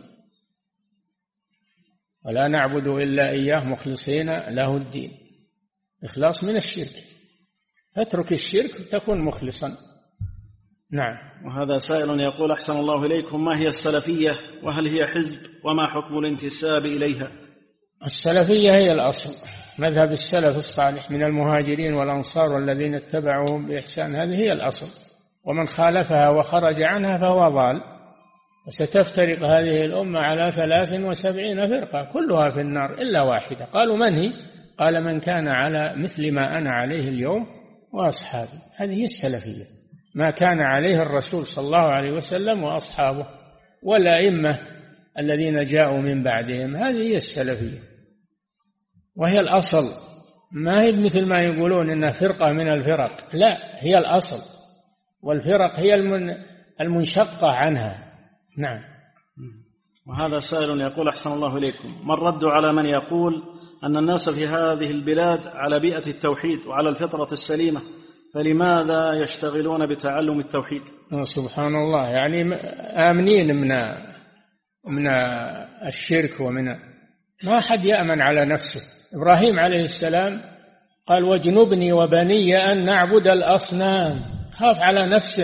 Speaker 3: ولا نعبد إلا إياه مخلصين له الدين. إخلاص من الشرك، اترك الشرك تكون مخلصا. نعم.
Speaker 4: وهذا سائل يقول أحسن الله إليكم: ما هي السلفية وهل هي حزب وما حكم الانتساب إليها؟
Speaker 3: السلفية هي الأصل، مذهب السلف الصالح من المهاجرين والأنصار والذين اتبعوهم بإحسان، هذه هي الأصل، ومن خالفها وخرج عنها فهو ضال. وستفترق هذه الأمة على 73 فرقة كلها في النار إلا واحدة. قالوا من هي؟ قال: من كان على مثل ما أنا عليه اليوم وأصحابي. هذه هي السلفية، ما كان عليه الرسول صلى الله عليه وسلم وأصحابه والأئمة الذين جاءوا من بعدهم، هذه هي السلفية وهي الأصل. ما هي مثل ما يقولون إنها فرقة من الفرق، لا، هي الأصل، والفرق هي المنشقة عنها. نعم.
Speaker 4: وهذا سائل يقول أحسن الله إليكم: ما الرد على من يقول أن الناس في هذه البلاد على بيئة التوحيد وعلى الفطرة السليمة، فلماذا يشتغلون بتعلم التوحيد؟
Speaker 3: سبحان الله، يعني آمنين من الشرك ما حد يأمن على نفسه. إبراهيم عليه السلام قال: واجنبني وبني أن نعبد الأصنام، خاف على نفسه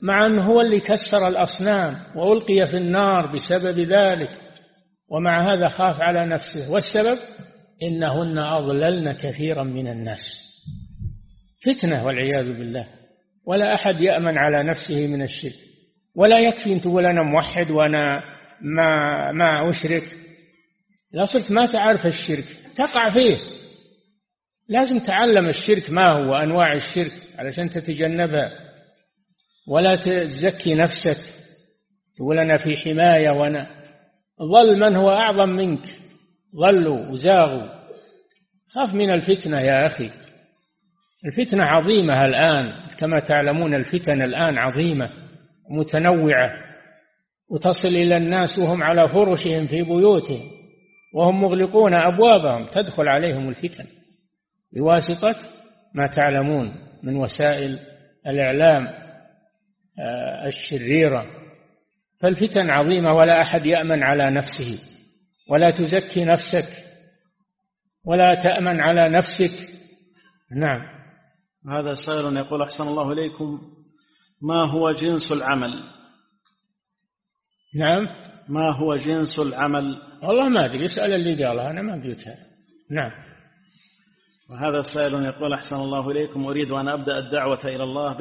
Speaker 3: مع أنه هو اللي كسر الأصنام وألقي في النار بسبب ذلك، ومع هذا خاف على نفسه. والسبب إنهن أضللن كثيرا من الناس. فتنة والعياذ بالله. ولا أحد يأمن على نفسه من الشرك. ولا يكفي أن تقول أنا موحد وأنا ما أشرك. لا صرت ما تعرف الشرك تقع فيه. لازم تعلم الشرك ما هو أنواع الشرك علشان تتجنبها، ولا تزكي نفسك تقول أنا في حماية وأنا ظل من هو أعظم منك، ظلوا وزاغوا. خاف من الفتنة يا أخي. الفتنة عظيمة الآن، كما تعلمون الفتن الآن عظيمة متنوعة، وتصل إلى الناس وهم على فرشهم في بيوتهم وهم مغلقون أبوابهم، تدخل عليهم الفتن بواسطة ما تعلمون من وسائل الإعلام الشريرة. فالفتن عظيمة، ولا أحد يأمن على نفسه. ولا تزكي نفسك ولا تأمن على نفسك. نعم.
Speaker 4: هذا سائل يقول أحسن الله إليكم، ما هو جنس العمل؟
Speaker 3: نعم.
Speaker 4: ما هو جنس العمل؟
Speaker 3: والله ما أدري، اسأل اللي قالها، أنا ما قلتها. نعم.
Speaker 4: وهذا سائل يقول أحسن الله إليكم، أريد أن أبدأ الدعوة إلى الله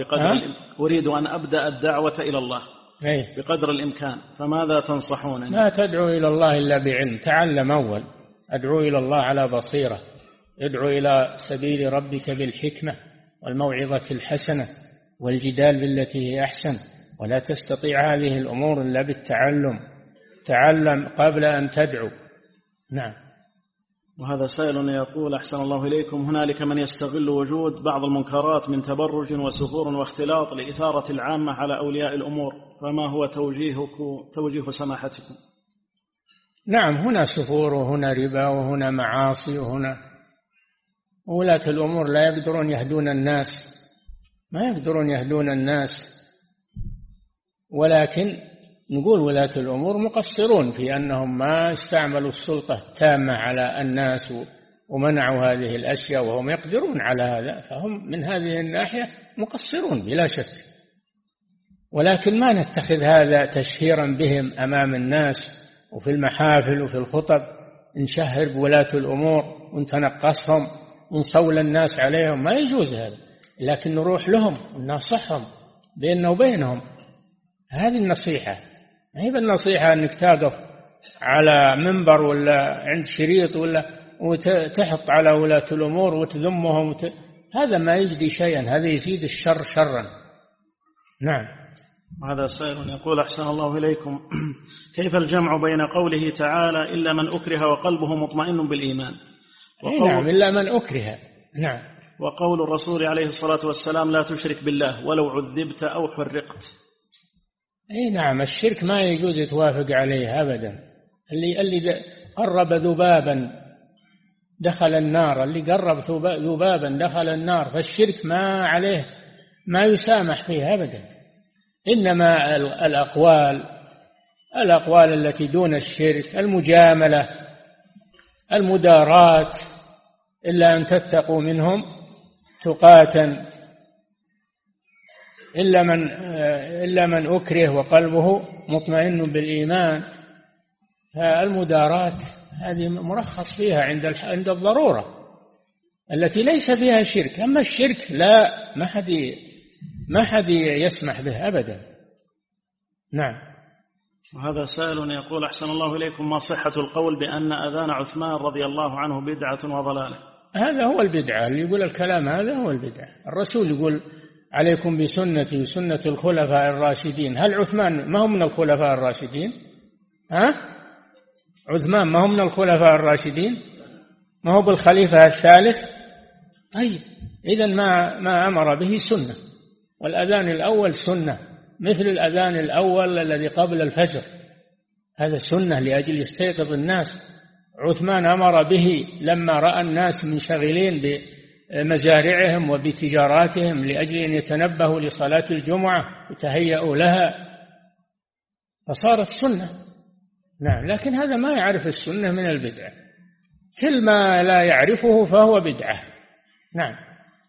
Speaker 4: بقدر الإمكان، فماذا تنصحونني؟
Speaker 3: لا تدعو إلى الله إلا بعلم. تعلم أول. أدعو إلى الله على بصيرة. ادعو إلى سبيل ربك بالحكمة والموعظة الحسنة والجدال بالتي هي أحسن. ولا تستطيع هذه الأمور إلا بالتعلم. تعلم قبل أن تدعو. نعم.
Speaker 4: وهذا سائل يقول أحسن الله إليكم، هنالك من يستغل وجود بعض المنكرات من تبرج وسفور واختلاط لإثارة العامة على أولياء الأمور، فما هو توجيه سماحتكم؟
Speaker 3: نعم، هنا سفور وهنا ربا وهنا معاصي وهنا ولاة الأمور لا يقدرون يهدون الناس، ما يقدرون يهدون الناس. ولكن نقول ولاة الأمور مقصرون في أنهم ما استعملوا السلطة التامة على الناس ومنعوا هذه الأشياء، وهم يقدرون على هذا، فهم من هذه الناحية مقصرون بلا شك. ولكن ما نتخذ هذا تشهيرا بهم أمام الناس وفي المحافل وفي الخطب، نشهر بولاة الأمور ونتنقصهم ونصول الناس عليهم، ما يجوز هذا. لكن نروح لهم وننصحهم بيننا وبينهم. هذه النصيحة. ما هي بالنصيحة أنك تقف على منبر ولا عند شريط ولا وتحط على ولاة الأمور وتذمهم هذا ما يجدي شيئا، هذا يزيد الشر شرا. نعم.
Speaker 4: هذا سائل يقول أحسن الله إليكم، كيف الجمع بين قوله تعالى إلا من أكره وقلبه مطمئن بالإيمان،
Speaker 3: نعم إلا من أكره، نعم،
Speaker 4: وقول الرسول عليه الصلاة والسلام لا تشرك بالله ولو عذبت أو حرقت؟
Speaker 3: أي نعم، الشرك ما يجوز توافق عليه أبدا. اللي قرب ذبابا دخل النار، اللي قرب ذبابا دخل النار، فالشرك ما عليه ما يسامح فيه أبدا. إنما الأقوال التي دون الشرك، المجاملة، المدارات، إلا أن تتقوا منهم تقاتا، إلا من أكره وقلبه مطمئن بالإيمان. فالمدارات هذه مرخص فيها عند الضرورة التي ليس فيها شرك. أما الشرك لا، ما حد يسمح به أبدا. نعم.
Speaker 4: وهذا سائل يقول أحسن الله إليكم، ما صحة القول بأن أذان عثمان رضي الله عنه بدعة وضلالة؟
Speaker 3: هذا هو البدعة، اللي يقول الكلام هذا هو البدعة. الرسول يقول عليكم بسنتي وسنة الخلفاء الراشدين. هل عثمان ما هو من الخلفاء الراشدين؟ عثمان ما هو من الخلفاء الراشدين؟ ما هو بالخليفة الثالث؟ طيب إذن ما أمر به سنة، والأذان الأول سنة مثل الأذان الأول الذي قبل الفجر، هذا سنة لأجل يستيقظ الناس. عثمان أمر به لما رأى الناس منشغلين بمزارعهم وبتجاراتهم لأجل أن يتنبهوا لصلاة الجمعة وتهيئوا لها، فصارت سنة. نعم، لكن هذا ما يعرف السنة من البدعة، كل ما لا يعرفه فهو بدعة. نعم.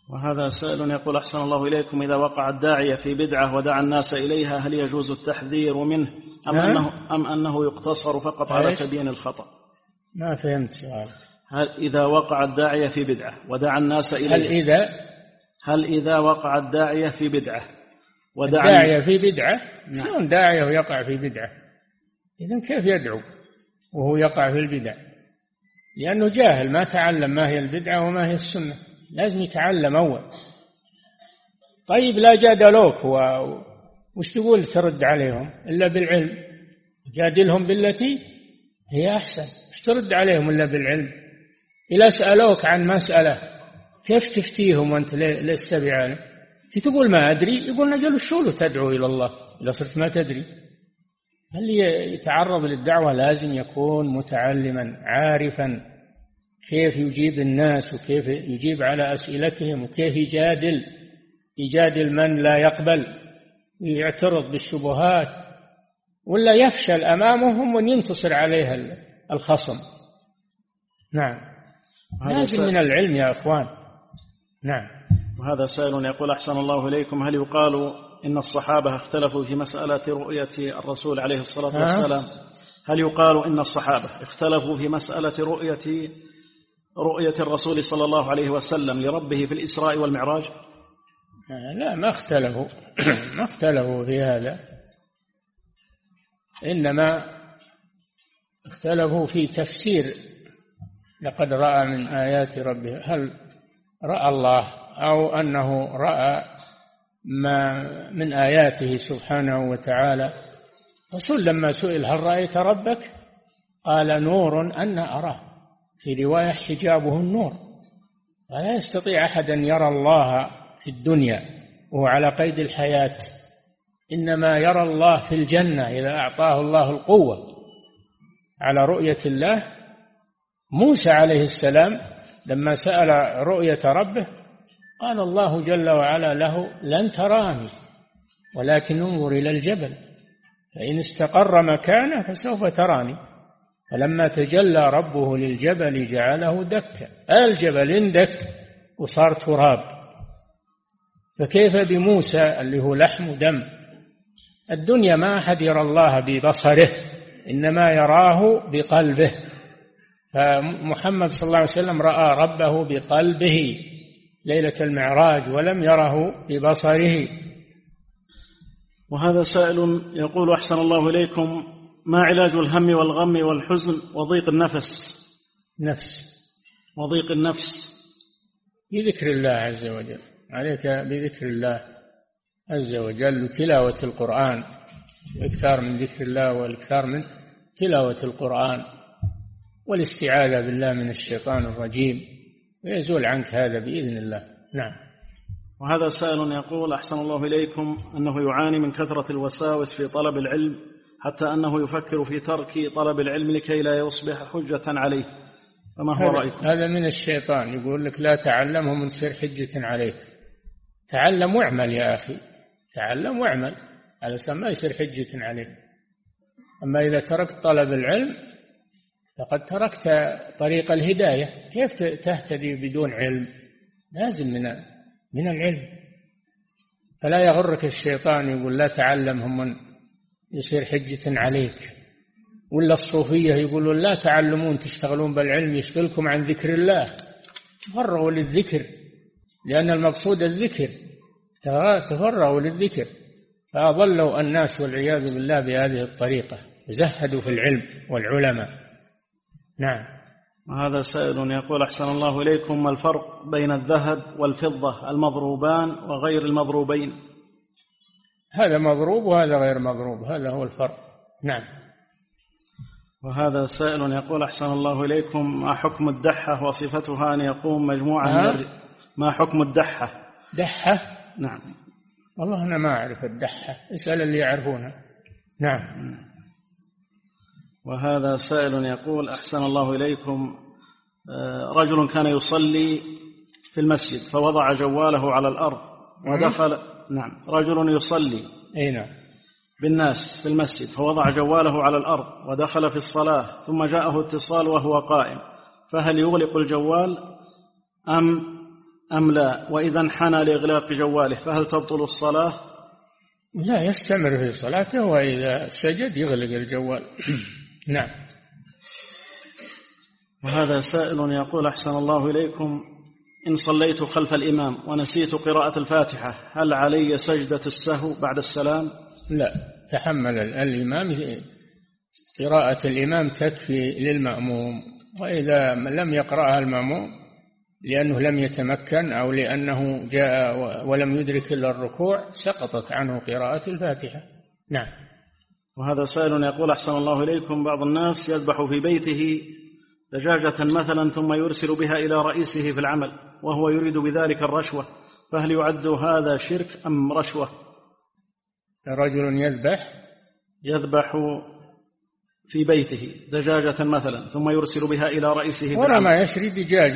Speaker 4: وهذا سائل يقول أحسن الله إليكم إذا وقع الداعية في بدعة ودعا الناس إليها هل يجوز التحذير منه أم أنه يقتصر فقط على تبيين الخطأ؟
Speaker 3: ما فهمت سؤال.
Speaker 4: هل إذا وقع الداعية في بدعة ودعا الناس إليها هل إذا وقع الداعية في بدعة ودعا
Speaker 3: الداعية في بدعة؟ شلون داعية ويقع في بدعة؟ إذن كيف يدعو وهو يقع في البدع؟ لأنه جاهل ما تعلم ما هي البدعة وما هي السنة، لازم يتعلم أول. طيب لا جادلوك وش تقول ترد عليهم إلا بالعلم؟ جادلهم بالتي هي أحسن، وش ترد عليهم إلا بالعلم؟ إذا سألوك عن مسألة كيف تفتيهم وأنت لست بعالم؟ تقول ما أدري، يقول نجل الشول تدعو إلى الله إذا صرت ما تدري. اللي يتعرض للدعوة لازم يكون متعلما عارفا كيف يجيب الناس وكيف يجيب على أسئلتهم وكيف يجادل من لا يقبل، يعترض بالشبهات، ولا يفشل أمامهم وينتصر عليها الخصم. نعم، لازم من العلم يا أخوان. نعم.
Speaker 4: وهذا سائل يقول أحسن الله إليكم هل يقال إن الصحابة اختلفوا في مسألة رؤية الرسول عليه الصلاة والسلام؟ هل يقال إن الصحابة اختلفوا في مسألة رؤية الرسول صلى الله عليه وسلم لربه في الإسراء والمعراج؟
Speaker 3: لا، ما اختلفوا ما اختلفوا في هذا، إنما اختلفوا في تفسير لقد رأى من آيات ربه، هل رأى الله أو أنه رأى ما من آياته سبحانه وتعالى. رسول لما سئل هل رأيت ربك قال نور أنا أراه، في رواية حجابه النور، ولا يستطيع أحد أن يرى الله في الدنيا وهو على قيد الحياة، إنما يرى الله في الجنة إذا أعطاه الله القوة على رؤية الله. موسى عليه السلام لما سأل رؤية ربه قال الله جل وعلا له لن تراني ولكن انظر إلى الجبل فإن استقر مكانه فسوف تراني. فلما تجلى ربه للجبل جعله دكا، الجبل اندك وصار تراب. فكيف بموسى اللي هو لحم ودم؟ الدنيا ما أحد يرى الله ببصره، إنما يراه بقلبه. فمحمد صلى الله عليه وسلم رأى ربه بقلبه ليلة المعراج ولم يره ببصره.
Speaker 4: وهذا سائل يقول أحسن الله إليكم ما علاج الهم والغم والحزن وضيق النفس؟ وضيق النفس
Speaker 3: بذكر الله عز وجل، عليك بذكر الله عز وجل وتلاوة القرآن، الإكثار من ذكر الله والإكثار من تلاوة القرآن والاستعاذة بالله من الشيطان الرجيم، ويزول عنك هذا بإذن الله. نعم.
Speaker 4: وهذا سائل يقول أحسن الله إليكم أنه يعاني من كثرة الوساوس في طلب العلم حتى أنه يفكر في ترك طلب العلم لكي لا يصبح حجة عليه، فما هو رأيكم؟
Speaker 3: هذا من الشيطان، يقول لك لا تعلم ومن تصير حجة عليك. تعلم واعمل يا أخي، تعلم واعمل على ما يصير حجة عليك. أما إذا تركت طلب العلم فقد تركت طريق الهداية. كيف تهتدي بدون علم؟ لازم من العلم. فلا يغرك الشيطان يقول لا تعلم هم يصير حجة عليك، ولا الصوفية يقولون لا تعلمون تشتغلون بالعلم يشغلكم عن ذكر الله. تفرغوا للذكر لأن المقصود الذكر، تفرغوا للذكر. فأضلوا الناس والعياذ بالله بهذه الطريقة، زهدوا في العلم والعلماء. نعم.
Speaker 4: وهذا سائل يقول أحسن الله إليكم ما الفرق بين الذهب والفضة المضروبان وغير المضروبين؟
Speaker 3: هذا مضروب وهذا غير مضروب، هذا هو الفرق. نعم.
Speaker 4: وهذا سائل يقول أحسن الله إليكم ما حكم الدحة وصفتها أن يقوم مجموعة ما حكم الدحة؟
Speaker 3: دحة؟
Speaker 4: نعم.
Speaker 3: والله أنا ما أعرف الدحة، اسأل اللي يعرفونها. نعم.
Speaker 4: وهذا سائل يقول أحسن الله إليكم رجل كان يصلي في المسجد فوضع جواله على الأرض ودخل. نعم. رجل يصلي بالناس في المسجد فوضع جواله على الأرض ودخل في الصلاة ثم جاءه اتصال وهو قائم، فهل يغلق الجوال أم أم لا؟ وإذا انحنى لإغلاق جواله فهل تبطل الصلاة؟
Speaker 3: لا، يستمر في صلاته، وإذا سجد يغلق الجوال. نعم.
Speaker 4: وهذا سائل يقول أحسن الله إليكم: إن صليت خلف الإمام ونسيت قراءة الفاتحة هل علي سجدة السهو بعد السلام؟
Speaker 3: لا، تحمل الإمام، قراءة الإمام تكفي للمأموم، وإذا لم يقرأها المأموم لأنه لم يتمكن أو لأنه جاء ولم يدرك إلا الركوع سقطت عنه قراءة الفاتحة. نعم.
Speaker 4: وهذا سائل يقول أحسن الله إليكم: بعض الناس يذبح في بيته دجاجة مثلا ثم يرسل بها إلى رئيسه في العمل وهو يريد بذلك الرشوة، فهل يعد هذا شرك أم رشوة؟
Speaker 3: رجل يذبح
Speaker 4: في بيته دجاجة مثلا ثم يرسل بها إلى رئيسه في العمل.
Speaker 3: ورما يشري دجاج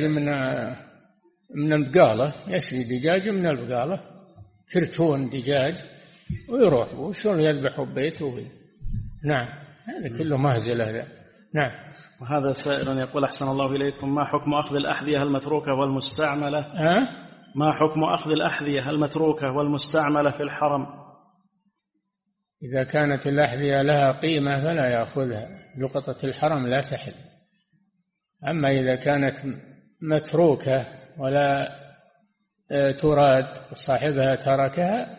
Speaker 3: من البقالة، يشري دجاج من البقالة، كرتون دجاج، ويروح وشون يذبح ببيته. نعم، هذا كله مهزلة هذا. نعم.
Speaker 4: وهذا سائل يقول أحسن الله إليكم: ما حكم أخذ الأحذية المتروكة والمستعملة؟ ما حكم أخذ الأحذية المتروكة والمستعملة في الحرم؟
Speaker 3: إذا كانت الأحذية لها قيمة فلا يأخذها، لقطة الحرم لا تحل. أما إذا كانت متروكة ولا تراد صاحبها تركها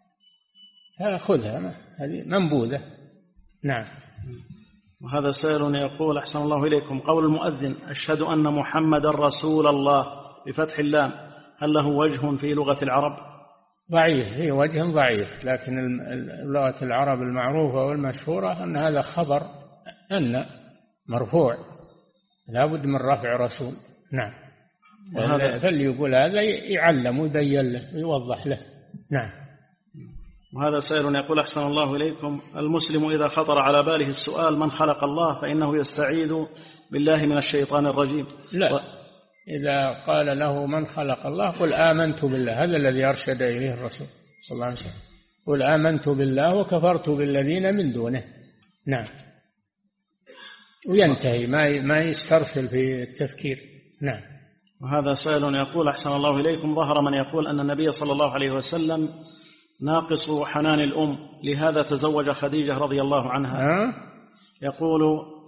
Speaker 3: فأخذها، هذه منبوذة. نعم.
Speaker 4: وهذا سائل يقول أحسن الله إليكم: قول المؤذن أشهد أن محمد رسول الله بفتح اللام هل له وجه في لغة العرب؟
Speaker 3: ضعيف، في وجه ضعيف، لكن لغة العرب المعروفة والمشهورة أن هذا خبر أن مرفوع لا بد من رفع رسول. نعم. فاللي يقول هذا يعلم ويبين له ويوضح له. نعم.
Speaker 4: وهذا سائل يقول أحسن الله إليكم: المسلم إذا خطر على باله السؤال من خلق الله فإنه يستعيذ بالله من الشيطان الرجيم.
Speaker 3: لا، إذا قال له من خلق الله قل آمنت بالله، هذا الذي أرشد إليه الرسول صلى الله عليه وسلم، قل آمنت بالله وكفرت بالذين من دونه. نعم. وينتهي، ما يسترسل في التفكير. نعم.
Speaker 4: وهذا سائل يقول أحسن الله إليكم: ظهر من يقول أن النبي صلى الله عليه وسلم ناقص حنان الأم لهذا تزوج خديجة رضي الله عنها. يقول: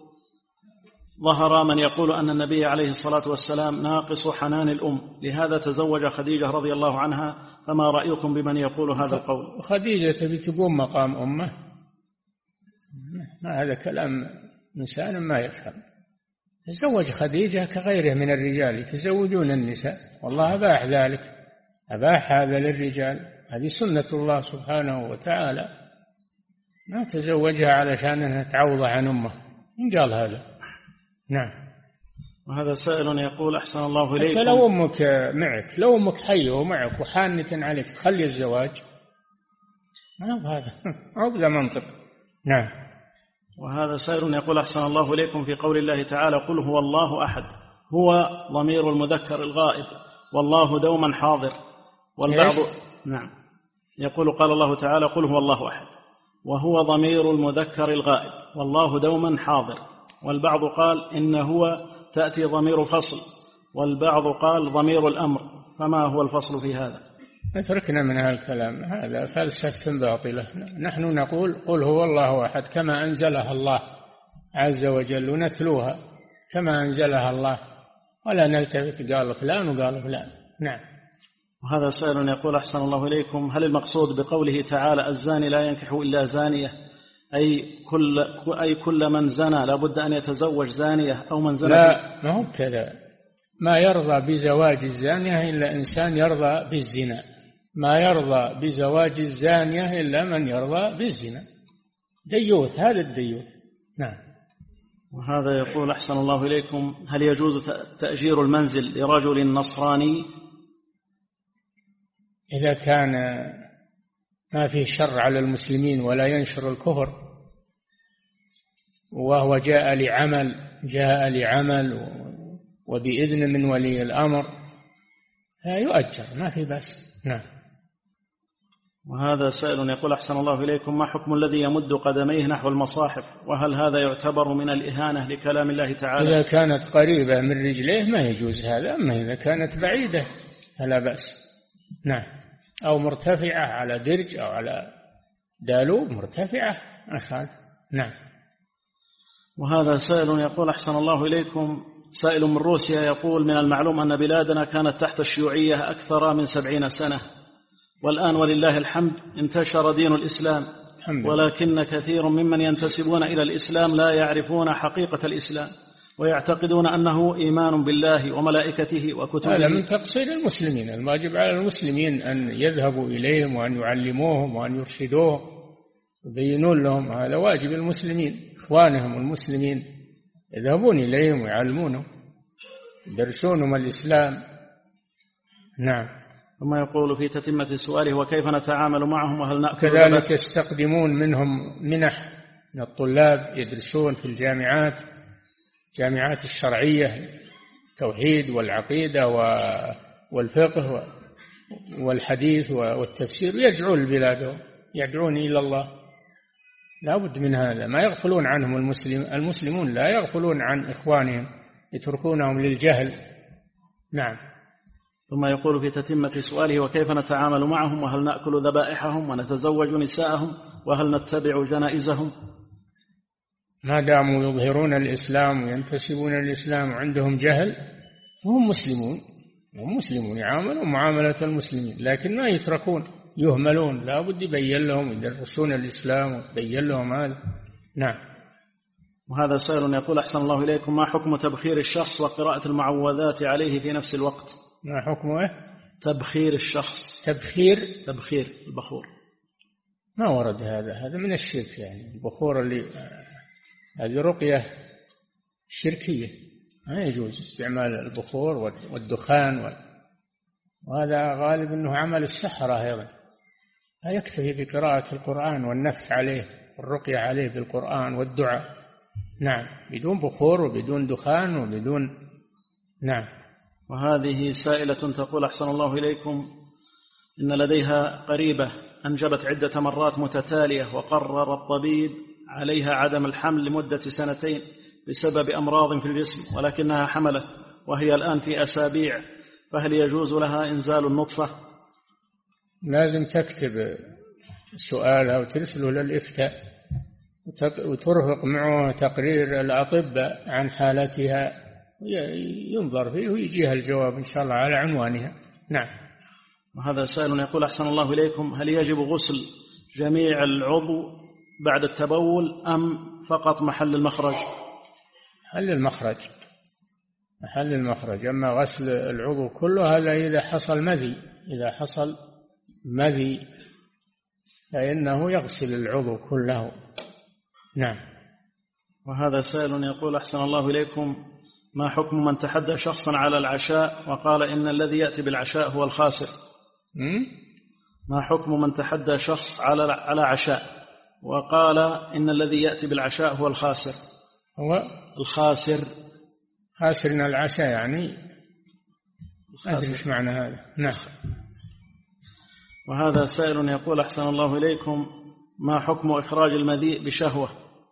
Speaker 4: ظهر من يقول أن النبي عليه الصلاة والسلام ناقص حنان الأم لهذا تزوج خديجة رضي الله عنها، فما رأيكم بمن يقول هذا القول؟
Speaker 3: خديجة تبي تقوم مقام أمه؟ ما هذا كلام إنسان ما يفهم. تزوج خديجة كغيره من الرجال يتزوجون النساء، والله أباح ذلك، أباح هذا للرجال، هذه سنة الله سبحانه وتعالى. ما تزوجها علشان أنها تعوض عن أمه، إن قال هذا. نعم.
Speaker 4: وهذا سائل يقول أحسن الله إليكم:
Speaker 3: لو أمك معك، لو أمك حية ومعك وحانة عليك خلي الزواج، ما هو هذا أو بلا منطق. نعم.
Speaker 4: وهذا سائل يقول أحسن الله إليكم: في قول الله تعالى قل هو الله أحد، هو ضمير المذكر الغائب والله دوما حاضر، والبعض نعم يقول قال الله تعالى قل هو الله أحد وهو ضمير المذكر الغائب والله دوما حاضر، والبعض قال إن هو تأتي ضمير فصل، والبعض قال ضمير الأمر، فما هو الفصل في هذا؟
Speaker 3: اتركنا من هالكلام، هذا فلسفة باطلة. نحن نقول قل هو الله أحد كما أنزلها الله عز وجل، ونتلوها كما أنزلها الله، ولا نلتفت قال فلان وقال فلان. نعم.
Speaker 4: وهذا سائل يقول أحسن الله إليكم: هل المقصود بقوله تعالى الزاني لا ينكح إلا زانية أي كل من زنى لابد أن يتزوج زانية أو من زنى؟
Speaker 3: لا، ما هو كذا. ما يرضى بزواج الزانية إلا إنسان يرضى بالزنا، ما يرضى بزواج الزانية إلا من يرضى بالزنا، ديوث، هذا الديوث. نعم.
Speaker 4: وهذا يقول أحسن الله إليكم: هل يجوز تأجير المنزل لرجل نصراني؟
Speaker 3: إذا كان ما فيه شر على المسلمين ولا ينشر الكفر، وهو جاء لعمل وبإذن من ولي الأمر يؤجر، ما في بأس. نعم.
Speaker 4: وهذا سائل يقول أحسن الله إليكم: ما حكم الذي يمد قدميه نحو المصاحف، وهل هذا يعتبر من الإهانة لكلام الله تعالى؟
Speaker 3: إذا كانت قريبة من رجليه ما يجوز هذا، أما إذا كانت بعيدة فلا بأس. نعم. أو مرتفعة على درج أو على دالوب مرتفعة أخذ. نعم.
Speaker 4: وهذا سائل يقول أحسن الله إليكم، سائل من روسيا يقول: من المعلوم أن بلادنا كانت تحت الشيوعية أكثر من 70 سنة، والآن ولله الحمد انتشر دين الإسلام، ولكن كثير ممن ينتسبون إلى الإسلام لا يعرفون حقيقة الإسلام، ويعتقدون أنه إيمان بالله وملائكته وكتبه.
Speaker 3: هذا من تقصير المسلمين. الواجب على المسلمين أن يذهبوا إليهم وأن يعلموهم وأن يرشدوهم ويبينون لهم. هذا واجب المسلمين، إخوانهم المسلمين يذهبون إليهم ويعلمونهم يدرسونهم الإسلام. نعم.
Speaker 4: ثم يقول في تتمة سؤاله: وكيف نتعامل معهم وهل نأكل؟
Speaker 3: كذلك يستقدمون منهم منح من الطلاب يدرسون في الجامعات الشرعية، التوحيد والعقيدة والفقه والحديث والتفسير، يدعون لبلادهم، يدعون إلى الله. لا بد من هذا، ما يغفلون عنهم المسلمون لا يغفلون عن إخوانهم، يتركونهم للجهل. نعم.
Speaker 4: ثم يقول في تتمة سؤاله: وكيف نتعامل معهم وهل نأكل ذبائحهم ونتزوج نساءهم وهل نتبع جنائزهم؟
Speaker 3: ما داموا يظهرون الإسلام وينتسبون الإسلام وعندهم جهل فهم مسلمون يعاملون معاملة المسلمين، لكن ما يتركون يهملون. لا بد يبين لهم، يدرسون الإسلام ويبين لهم هذا. نعم.
Speaker 4: وهذا سائل يقول: أحسن الله إليكم، ما حكم تبخير الشخص وقراءة المعوذات عليه في نفس الوقت؟
Speaker 3: ما حكمه؟
Speaker 4: تبخير الشخص. تبخير البخور.
Speaker 3: ما ورد هذا من الشرك. يعني البخور هذه رقية شركية، ما يجوز استعمال البخور والدخان وهذا غالب أنه عمل السحرة أيضا. لا يكتفي بقراءة القرآن والنفث عليه والرقية عليه بالقرآن والدعاء. نعم. بدون بخور وبدون دخان وبدون. نعم.
Speaker 4: وهذه سائلة تقول: أحسن الله إليكم، إن لديها قريبة أنجبت عدة مرات متتالية، وقرر الطبيب عليها عدم الحمل لمدة 2 سنين بسبب أمراض في الجسم، ولكنها حملت وهي الآن في أسابيع، فهل يجوز لها إنزال النطفة؟
Speaker 3: لازم تكتب سؤالها وترسله للإفتاء وترفق معه تقرير الأطباء عن حالتها، ينظر فيه ويجيها الجواب إن شاء الله على عنوانها. نعم.
Speaker 4: وهذا سائل يقول: أحسن الله إليكم، هل يجب غسل جميع العضو بعد التبول أم فقط محل المخرج؟
Speaker 3: محل المخرج. أما غسل العضو كله هذا إذا حصل مذي فإنه يغسل العضو كله. نعم.
Speaker 4: وهذا سائل يقول: أحسن الله إليكم، ما حكم من تحدى شخصا على العشاء وقال إن الذي يأتي بالعشاء هو الخاسر؟ ما حكم من تحدى شخص على عشاء وقال إن الذي يأتي بالعشاء هو الخاسر؟
Speaker 3: هو
Speaker 4: الخاسر.
Speaker 3: خاسرنا العشاء يعني أدري إيش معنى هذا. نعم.
Speaker 4: وهذا سائل يقول: أحسن الله إليكم، ما حكم إخراج المذيء بشهوة؟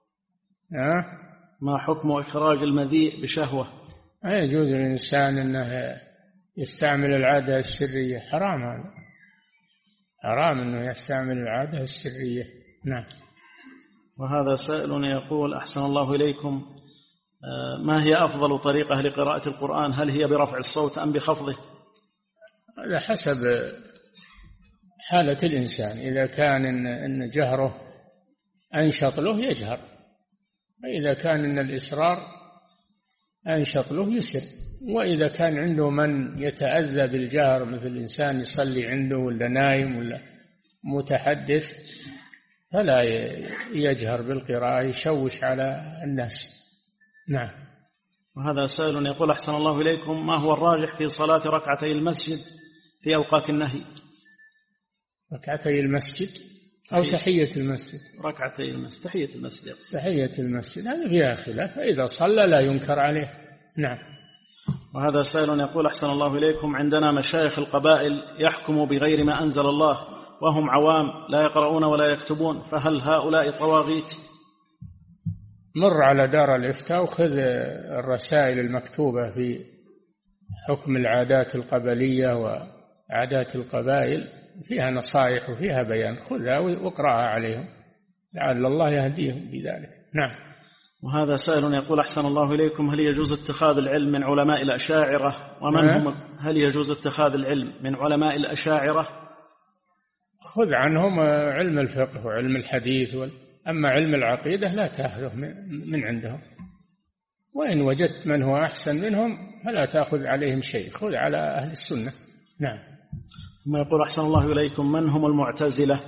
Speaker 4: ما حكم إخراج المذيء بشهوة؟
Speaker 3: لا يجوز للإنسان أنه يستعمل العادة السرية، حرام هذا، حرام أنه يستعمل العادة السرية. نعم.
Speaker 4: وهذا سائل يقول: أحسن الله إليكم، ما هي أفضل طريقة لقراءة القرآن؟ هل هي برفع الصوت أم بخفضه؟
Speaker 3: على حسب حالة الإنسان. إذا كان إن جهره أنشط له يجهر، وإذا كان إن الإصرار أنشط له يسر. وإذا كان عنده من يتأذى بالجهر مثل إنسان يصلي عنده ولا نايم ولا متحدث فلا يجهر بالقراءة، يشوش على الناس. نعم.
Speaker 4: وهذا سائل يقول: أحسن الله إليكم، ما هو الراجح في صلاة ركعتي المسجد في أوقات النهي؟
Speaker 3: ركعتي المسجد أو تحية المسجد؟
Speaker 4: ركعتي المسجد، تحية المسجد.
Speaker 3: تحية المسجد هذا فيها خلاف، فإذا صلى لا ينكر عليه. نعم.
Speaker 4: وهذا سائل يقول: أحسن الله إليكم، عندنا مشايخ القبائل يحكموا بغير ما أنزل الله وهم عوام لا يقرؤون ولا يكتبون، فهل هؤلاء طواغيت؟
Speaker 3: مر على دار الإفتاء وخذ الرسائل المكتوبة في حكم العادات القبلية عادات القبائل فيها نصائح وفيها بيان، خذها واقرأها عليهم لعل الله يهديهم بذلك. نعم.
Speaker 4: وهذا سائل يقول أحسن الله إليكم هل يجوز اتخاذ العلم من علماء الأشاعرة ومن هم؟ هل يجوز اتخاذ العلم من علماء الأشاعرة؟
Speaker 3: خذ عنهم علم الفقه وعلم الحديث، أما علم العقيدة لا تأخذه من عندهم، وإن وجدت من هو أحسن منهم فلا تأخذ عليهم شيء، خذ على أهل السنة. نعم.
Speaker 4: ثم يقول أحسن الله إليكم من هم المعتزلة؟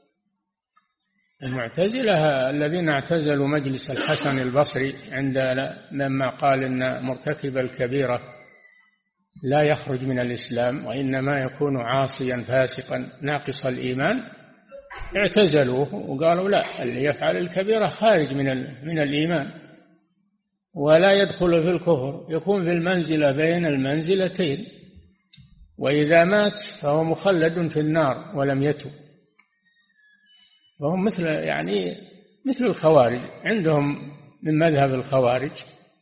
Speaker 3: المعتزلة الذين اعتزلوا مجلس الحسن البصري لما قال إن مرتكب الكبيرة لا يخرج من الإسلام وإنما يكون عاصيا فاسقا ناقص الإيمان، اعتزلوه وقالوا لا، اللي يفعل الكبيرة خارج من الإيمان ولا يدخل في الكفر، يكون في المنزلة بين المنزلتين، وإذا مات فهو مخلد في النار ولم يتب. وهم مثل الخوارج، عندهم من مذهب الخوارج،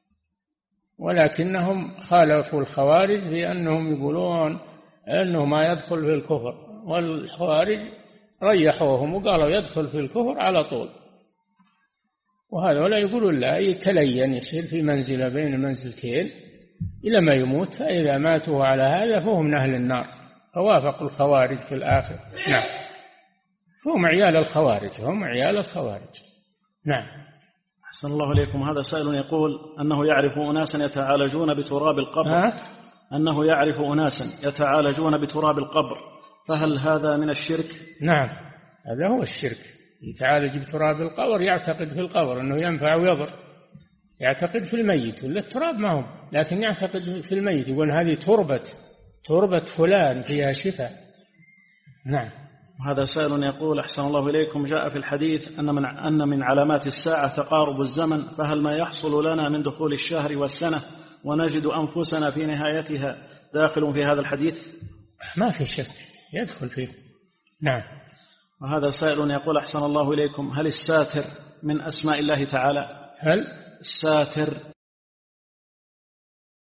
Speaker 3: ولكنهم خالفوا الخوارج بأنهم يقولون أنه ما يدخل في الكفر، والخوارج ريحوهم وقالوا يدخل في الكفر على طول. وهذا ولا يقولون لا، يتلين يصير في منزلة بين المنزلتين إلى ما يموت، فإذا ماتوا على هذا فهم من أهل النار، فوافقوا الخوارج في الآخر. نعم. هم عيال الخوارج، هم عيال الخوارج. نعم.
Speaker 4: أحسن الله إليكم. هذا سائل يقول أنه يعرف أناسا يتعالجون بتراب القبر. أنه يعرف أناسا يتعالجون بتراب القبر، فهل هذا من الشرك؟
Speaker 3: نعم، هذا هو الشرك. يتعالج بتراب القبر يعتقد في القبر أنه ينفع ويضر، يعتقد في الميت، ولا التراب ما هو، لكن يعتقد في الميت، يقول هذه تربة فلان فيها شفاء. نعم.
Speaker 4: هذا سائل يقول أحسن الله إليكم جاء في الحديث أن من علامات الساعة تقارب الزمن، فهل ما يحصل لنا من دخول الشهر والسنة ونجد أنفسنا في نهايتها داخل في هذا الحديث؟
Speaker 3: ما في شك يدخل فيه. نعم.
Speaker 4: وهذا سائل يقول أحسن الله إليكم هل الساتر من أسماء الله تعالى؟
Speaker 3: هل
Speaker 4: الساتر